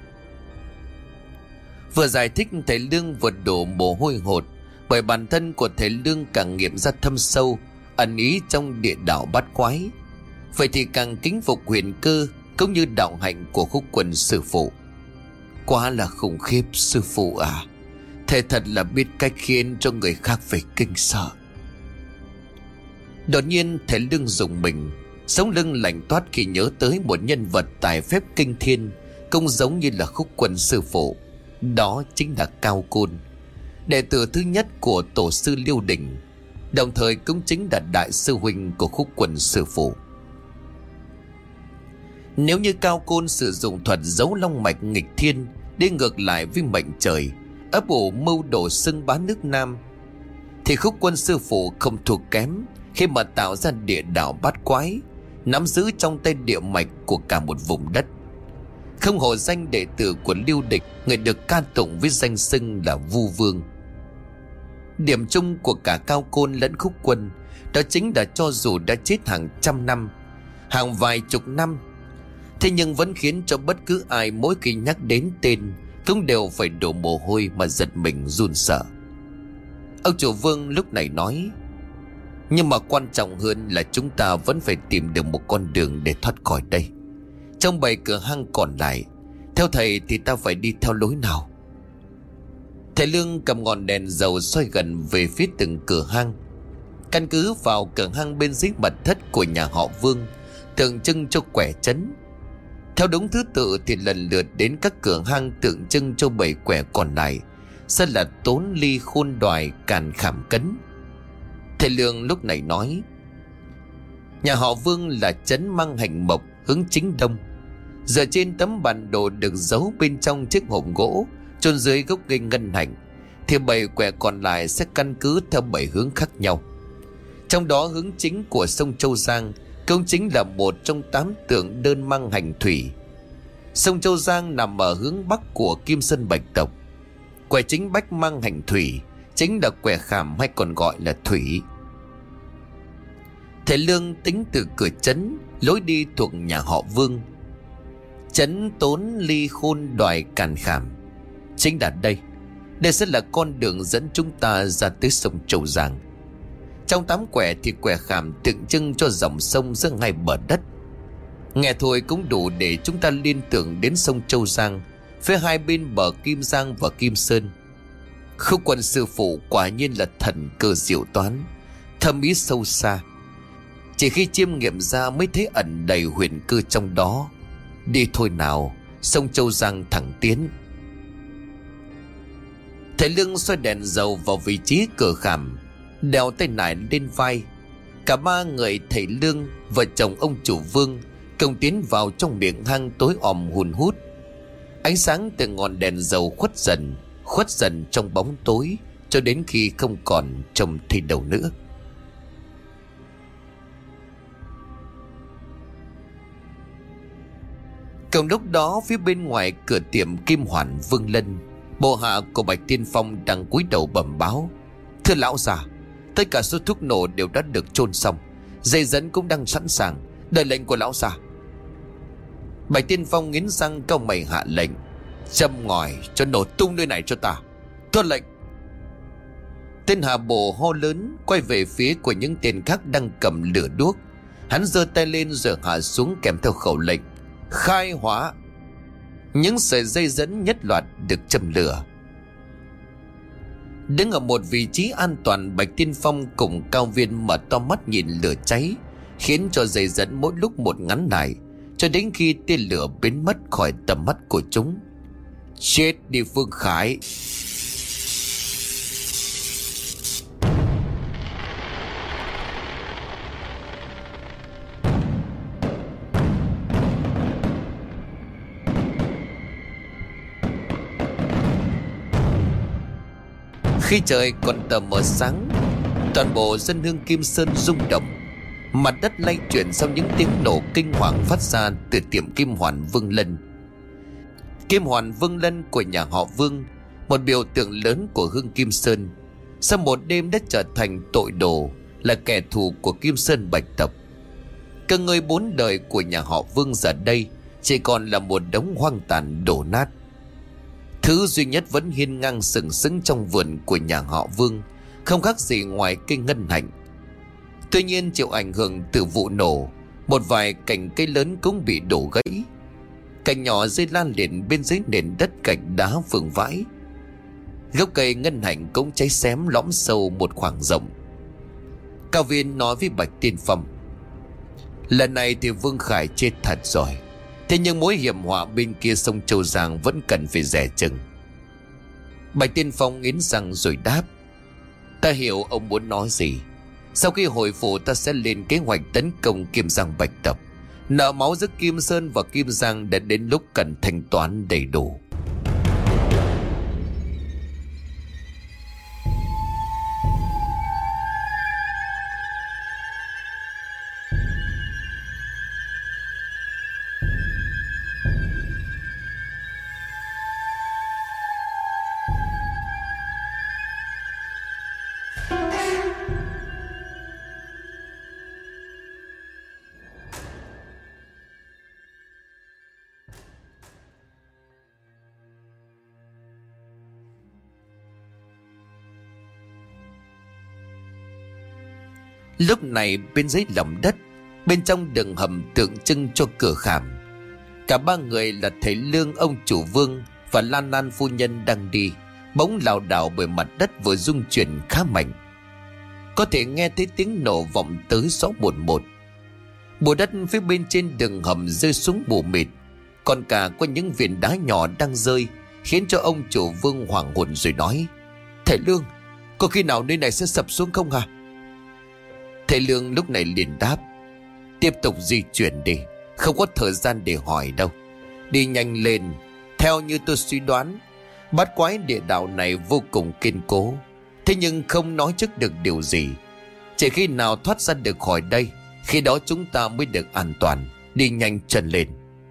Vừa giải thích, thầy Lương vừa đổ mồ hôi hột, bởi bản thân của thầy Lương càng nghiệm ra thâm sâu ẩn ý trong địa đạo bát quái. Vậy thì càng kính phục huyền cơ cũng như đạo hạnh của Khúc Quân sư phụ. Quá là khủng khiếp sư phụ à, thầy thật là biết cách khiến cho người khác phải kinh sợ. Đột nhiên thầy Lương rùng mình, sống lưng lạnh toát khi nhớ tới một nhân vật tài phép kinh thiên cũng giống như là Khúc Quân sư phụ. Đó chính là Cao Côn, đệ tử thứ nhất của tổ sư Liêu Đình, đồng thời cũng chính là đại sư huynh của Khúc Quân sư phụ. Nếu như Cao Côn sử dụng thuật giấu long mạch nghịch thiên đi ngược lại với mệnh trời, ấp ủ mưu đồ xưng bá nước Nam, thì Khúc Quân sư phụ không thua kém khi mà tạo ra địa đạo bát quái, nắm giữ trong tay địa mạch của cả một vùng đất. Không hổ danh đệ tử của Liêu Địch, người được ca tụng với danh xưng là Vu Vương. Điểm chung của cả Cao Côn lẫn Khúc Quân đó chính là cho dù đã chết hàng trăm năm, hàng vài chục năm, thế nhưng vẫn khiến cho bất cứ ai mỗi khi nhắc đến tên cũng đều phải đổ mồ hôi mà giật mình run sợ. Ông chủ Vương lúc này nói: nhưng mà quan trọng hơn là chúng ta vẫn phải tìm được một con đường để thoát khỏi đây. Trong bảy cửa hang còn lại, theo thầy thì ta phải đi theo lối nào? Thầy Lương cầm ngọn đèn dầu xoay gần về phía từng cửa hang. Căn cứ vào cửa hang bên dưới mật thất của nhà họ Vương tượng trưng cho quẻ trấn, theo đúng thứ tự thì lần lượt đến các cửa hang tượng trưng cho bảy quẻ còn lại sẽ là Tốn Ly, Khôn Đoài, Càn, Khảm, Cấn. Thầy Lương lúc này nói: nhà họ Vương là trấn Mang Hành Mộc, hướng chính đông. Dựa trên tấm bản đồ được giấu bên trong chiếc hộp gỗ chôn dưới gốc cây ngân hạnh, thì bảy quẻ còn lại sẽ căn cứ theo bảy hướng khác nhau. Trong đó hướng chính của sông Châu Giang cũng chính là một trong tám tượng đơn mang hành thủy. Sông Châu Giang nằm ở hướng bắc của Kim Sơn Bạch tộc. Quẻ chính bách mang hành thủy chính là quẻ khảm hay còn gọi là thủy. Thầy Lương tính từ cửa trấn lối đi thuộc nhà họ Vương. Trấn Tốn Ly, Khôn Đoài, Càn, Khảm chính là đây. Đây sẽ là con đường dẫn chúng ta ra tới sông Châu Giang. Trong tám quẻ thì quẻ khảm tượng trưng cho dòng sông giữa hai bờ đất. Nghe thôi cũng đủ để chúng ta liên tưởng đến sông Châu Giang phía hai bên bờ Kim Giang và Kim Sơn. Khúc Quân sư phụ quả nhiên là thần cơ diệu toán, thâm ý sâu xa. Chỉ khi chiêm nghiệm ra mới thấy ẩn đầy huyền cơ trong đó. Đi thôi nào, sông Châu Giang thẳng tiến. Thầy Lương xoay đèn dầu vào vị trí cửa khảm, đeo tay nải lên vai. Cả ba người thầy Lương, vợ chồng ông chủ Vương cùng tiến vào trong miệng hang tối om hun hút. Ánh sáng từ ngọn đèn dầu khuất dần, khuất dần trong bóng tối, cho đến khi không còn trông thấy đâu nữa. Cùng lúc đó, phía bên ngoài cửa tiệm Kim Hoàn Vương Lân, bộ hạ của Bạch Tiên Phong đang cúi đầu bẩm báo: thưa lão già, tất cả số thuốc nổ đều đã được chôn xong, dây dẫn cũng đang sẵn sàng, đợi lệnh của lão già. Bạch Tiên Phong nghiến răng cau mày hạ lệnh: châm ngòi cho nổ tung nơi này cho ta. Tuân lệnh. Tên hạ bộ hô lớn, quay về phía của những tên khác đang cầm lửa đuốc. Hắn giơ tay lên rồi hạ xuống kèm theo khẩu lệnh: khai hỏa. Những sợi dây dẫn nhất loạt được châm lửa. Đứng ở một vị trí an toàn, Bạch Tiên Phong cùng Cao Viên mở to mắt nhìn lửa cháy, khiến cho dây dẫn mỗi lúc một ngắn lại, cho đến khi tia lửa biến mất khỏi tầm mắt của chúng. Chết đi Phương Khải! Khi trời còn tờ mờ sáng, toàn bộ dân hương Kim Sơn rung động. Mặt đất lay chuyển sau những tiếng nổ kinh hoàng phát ra từ tiệm kim hoàn Vương Lân. Kim hoàn Vương Lân của nhà họ Vương, một biểu tượng lớn của hương Kim Sơn, sau một đêm đã trở thành tội đồ, là kẻ thù của Kim Sơn Bạch tộc. Cơ ngơi bốn đời của nhà họ Vương giờ đây chỉ còn là một đống hoang tàn đổ nát. Thứ duy nhất vẫn hiên ngang sừng sững trong vườn của nhà họ Vương không khác gì ngoài cây ngân hạnh. Tuy nhiên chịu ảnh hưởng từ vụ nổ, một vài cành cây lớn cũng bị đổ gãy. Cành nhỏ rơi lan liền bên dưới nền đất gạch đá vương vãi. Gốc cây ngân hạnh cũng cháy xém lõm sâu một khoảng rộng. Cao Viên nói với Bạch Tiên Phong: lần này thì Vương Khải chết thật rồi. Thế nhưng mối hiểm họa bên kia sông Châu Giang vẫn cần phải dè chừng. Bạch Tiên Phong nghiến răng rồi đáp: ta hiểu ông muốn nói gì. Sau khi hồi phủ, ta sẽ lên kế hoạch tấn công Kim Giang Bạch tộc. Nợ máu giữa Kim Sơn và Kim Giang đã đến lúc cần thanh toán đầy đủ. Lúc này bên dưới lòng đất, bên trong đường hầm tượng trưng cho cửa khảm, cả ba người là thầy Lương, ông chủ Vương và Lan Lan phu nhân đang đi, bỗng lảo đảo bởi mặt đất vừa rung chuyển khá mạnh. Có thể nghe thấy tiếng nổ vọng tới rõ một một. Bùa đất phía bên trên đường hầm rơi xuống mù mịt, còn cả có những viên đá nhỏ đang rơi, khiến cho ông chủ Vương hoảng hồn rồi nói: thầy Lương, có khi nào nơi này sẽ sập xuống không hả? Thầy Lương lúc này liền đáp: tiếp tục di chuyển đi, không có thời gian để hỏi đâu. Đi nhanh lên. Theo như tôi suy đoán, bát quái địa đạo này vô cùng kiên cố, thế nhưng không nói trước được điều gì. Chỉ khi nào thoát ra được khỏi đây, khi đó chúng ta mới được an toàn. Đi nhanh chân lên.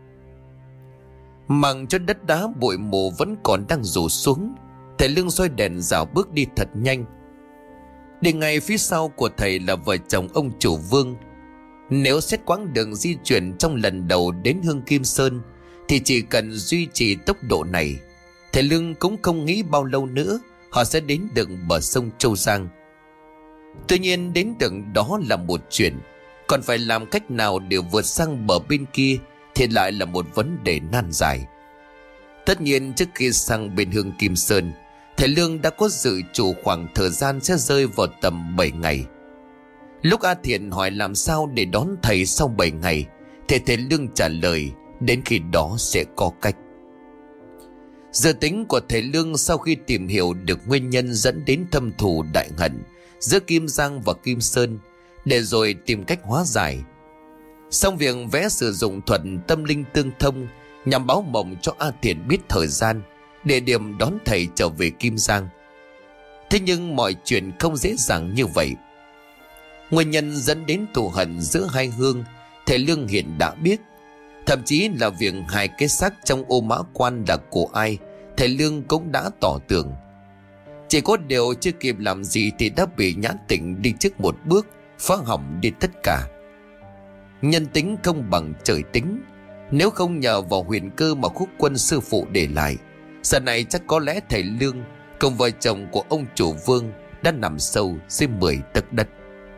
Mặc cho đất đá bụi mù vẫn còn đang rủ xuống, thầy Lương soi đèn dạo bước đi thật nhanh. Đi ngay phía sau của thầy là vợ chồng ông chủ Vương. Nếu xét quãng đường di chuyển trong lần đầu đến hương Kim Sơn thì chỉ cần duy trì tốc độ này, thầy Lương cũng không nghĩ bao lâu nữa họ sẽ đến được bờ sông Châu Giang. Tuy nhiên đến được đó là một chuyện, còn phải làm cách nào để vượt sang bờ bên kia thì lại là một vấn đề nan giải. Tất nhiên trước khi sang bên hương Kim Sơn, thầy Lương đã có dự trù khoảng thời gian sẽ rơi vào tầm bảy ngày. Lúc A Thiện hỏi làm sao để đón thầy sau bảy ngày, thì thầy Lương trả lời đến khi đó sẽ có cách. Dự tính của thầy Lương sau khi tìm hiểu được nguyên nhân dẫn đến thâm thù đại hận giữa Kim Giang và Kim Sơn, để rồi tìm cách hóa giải. Xong việc vẽ sử dụng thuật tâm linh tương thông nhằm báo mộng cho A Thiện biết thời gian, địa điểm đón thầy trở về Kim Giang. Thế nhưng mọi chuyện không dễ dàng như vậy. Nguyên nhân dẫn đến thù hận giữa hai hương, thầy Lương hiện đã biết. Thậm chí là việc hai cái xác trong ô mã quan là của ai, thầy Lương cũng đã tỏ tường. Chỉ có điều chưa kịp làm gì thì đã bị Nhã Tịnh đi trước một bước, phá hỏng đi tất cả. Nhân tính không bằng trời tính. Nếu không nhờ vào huyền cơ mà Khúc Quân sư phụ để lại, giờ này chắc có lẽ thầy Lương cùng vợ chồng của ông chủ Vương đã nằm sâu dưới mười tấc đất.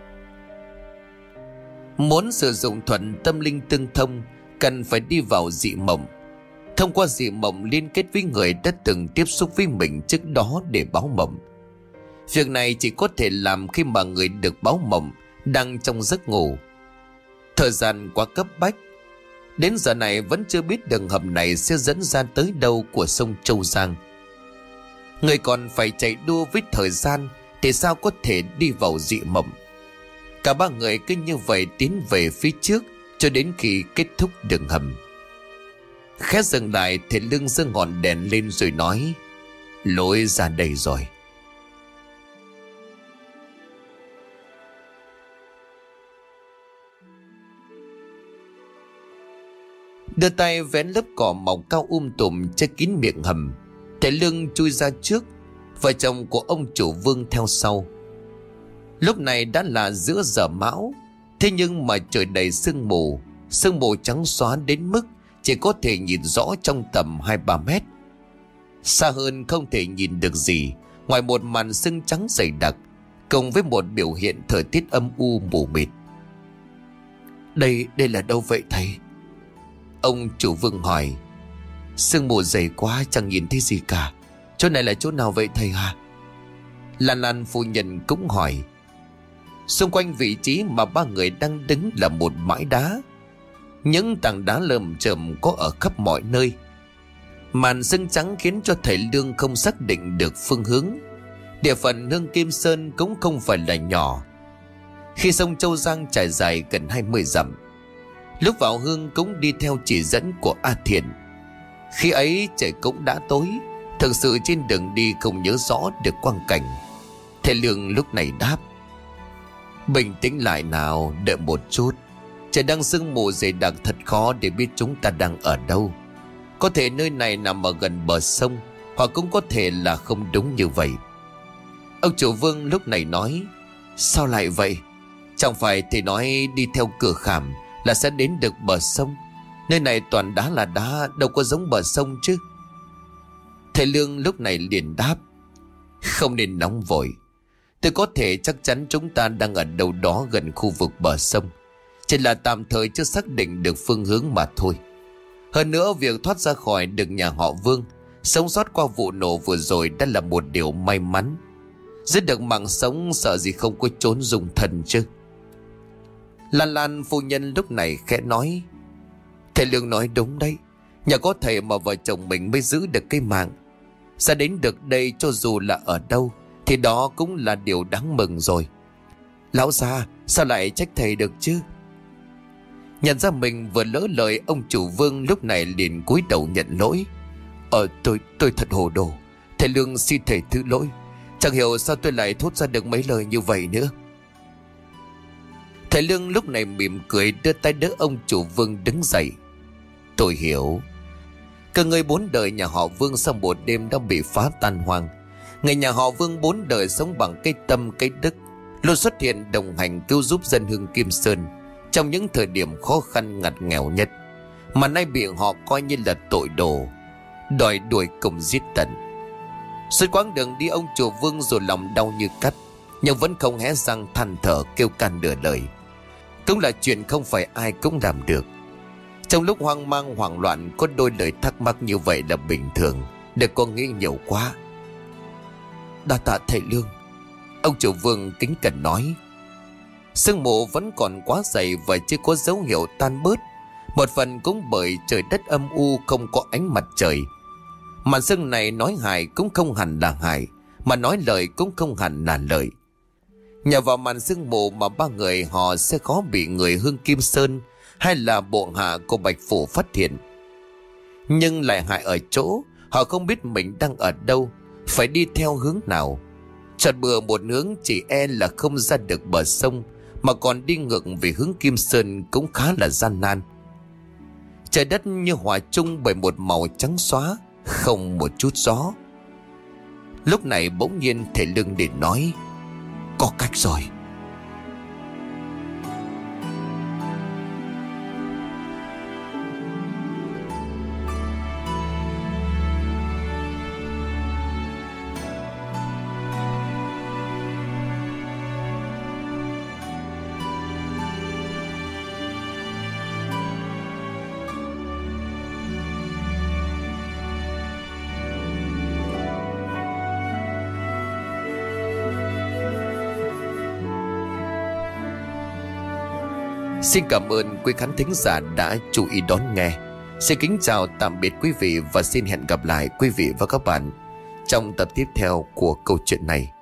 Muốn sử dụng thuận tâm linh tương thông, cần phải đi vào dị mộng. Thông qua dị mộng liên kết với người đã từng tiếp xúc với mình trước đó để báo mộng. Việc này chỉ có thể làm khi mà người được báo mộng đang trong giấc ngủ. Thời gian quá cấp bách. Đến giờ này vẫn chưa biết đường hầm này sẽ dẫn ra tới đâu của sông Châu Giang. Người còn phải chạy đua với thời gian thì sao có thể đi vào dị mộng. Cả ba người cứ như vậy tiến về phía trước cho đến khi kết thúc đường hầm. Khẽ dừng lại, thầy Lương giơ ngọn đèn lên rồi nói: lối ra đây rồi. Đưa tay vén lớp cỏ mọc cao um tùm che kín miệng hầm. Thầy Lương chui ra trước, vợ chồng của ông chủ Vương theo sau. Lúc này đã là giữa giờ mão, thế nhưng mà trời đầy sương mù, sương mù trắng xóa đến mức chỉ có thể nhìn rõ trong tầm hai ba mét. Xa hơn không thể nhìn được gì ngoài một màn sương trắng dày đặc, cùng với một biểu hiện thời tiết âm u mù mịt. Đây, đây là đâu vậy thầy? Ông chủ Vương hỏi. Sương mù dày quá chẳng nhìn thấy gì cả. Chỗ này là chỗ nào vậy thầy hả? Lan Lan phu nhân cũng hỏi. Xung quanh vị trí mà ba người đang đứng là một bãi đá. Những tảng đá lởm chởm có ở khắp mọi nơi. Màn sương trắng khiến cho thầy Lương không xác định được phương hướng. Địa phận Hương Kim Sơn cũng không phải là nhỏ. Khi sông Châu Giang trải dài gần hai mươi dặm, lúc vào hương cũng đi theo chỉ dẫn của A Thiện. Khi ấy trời cũng đã tối, thực sự trên đường đi không nhớ rõ được quang cảnh. Thầy Lương lúc này đáp. Bình tĩnh lại nào, đợi một chút. Trời đang sương mù dày đặc, thật khó để biết chúng ta đang ở đâu. Có thể nơi này nằm ở gần bờ sông, hoặc cũng có thể là không đúng như vậy. Ông chủ Vương lúc này nói. Sao lại vậy? Chẳng phải thầy nói đi theo cửa khảm là sẽ đến được bờ sông? Nơi này toàn đá là đá, đâu có giống bờ sông chứ. Thầy Lương lúc này liền đáp. Không nên nóng vội. Tôi có thể chắc chắn chúng ta đang ở đâu đó gần khu vực bờ sông, chỉ là tạm thời chưa xác định được phương hướng mà thôi. Hơn nữa, việc thoát ra khỏi được nhà họ Vương, sống sót qua vụ nổ vừa rồi đã là một điều may mắn. Giết được mạng sống, sợ gì không có trốn dùng thần chứ. Lan Lan phu nhân lúc này khẽ nói. Thầy Lương nói đúng đấy. Nhờ có thầy mà vợ chồng mình mới giữ được cái mạng. Ra đến được đây cho dù là ở đâu thì đó cũng là điều đáng mừng rồi. Lão già, sao lại trách thầy được chứ? Nhận ra mình vừa lỡ lời, ông chủ Vương lúc này liền cúi đầu nhận lỗi. Ờ tôi tôi thật hồ đồ. Thầy Lương xin thầy thứ lỗi. Chẳng hiểu sao tôi lại thốt ra được mấy lời như vậy nữa. Thầy Lương lúc này mỉm cười, đưa tay đỡ ông chủ Vương đứng dậy. Tôi hiểu. Cả người bốn đời nhà họ Vương sau một đêm đã bị phá tan hoang. Người nhà họ Vương bốn đời sống bằng cái tâm cái đức, luôn xuất hiện đồng hành cứu giúp dân Hương Kim Sơn trong những thời điểm khó khăn ngặt nghèo nhất, mà nay bị họ coi như là tội đồ, đòi đuổi cùng giết tận. Suốt quãng đường đi, ông chủ Vương rồi lòng đau như cắt, nhưng vẫn không hé răng than thở kêu can nửa lời. Cũng là chuyện không phải ai cũng làm được. Trong lúc hoang mang hoảng loạn, có đôi lời thắc mắc như vậy là bình thường, đừng có nghĩ nhiều quá. Đa tạ thầy Lương, ông chủ Vương kính cẩn nói. Sương mù vẫn còn quá dày và chưa có dấu hiệu tan bớt, một phần cũng bởi trời đất âm u, không có ánh mặt trời. Màn sương này nói hài cũng không hẳn là hài, mà nói lời cũng không hẳn là lời. Nhờ vào màn sương mù mà ba người họ sẽ khó bị người Hương Kim Sơn hay là bộ hạ của Bạch Phủ phát hiện. Nhưng lại hại ở chỗ họ không biết mình đang ở đâu, phải đi theo hướng nào. Chợt bừa một hướng chỉ e là không ra được bờ sông, mà còn đi ngược về hướng Kim Sơn cũng khá là gian nan. Trời đất như hòa chung bởi một màu trắng xóa, không một chút gió. Lúc này bỗng nhiên thầy Lương để nói. Có cách rồi. Xin cảm ơn quý khán thính giả đã chú ý đón nghe. Xin kính chào tạm biệt quý vị và xin hẹn gặp lại quý vị và các bạn trong tập tiếp theo của câu chuyện này.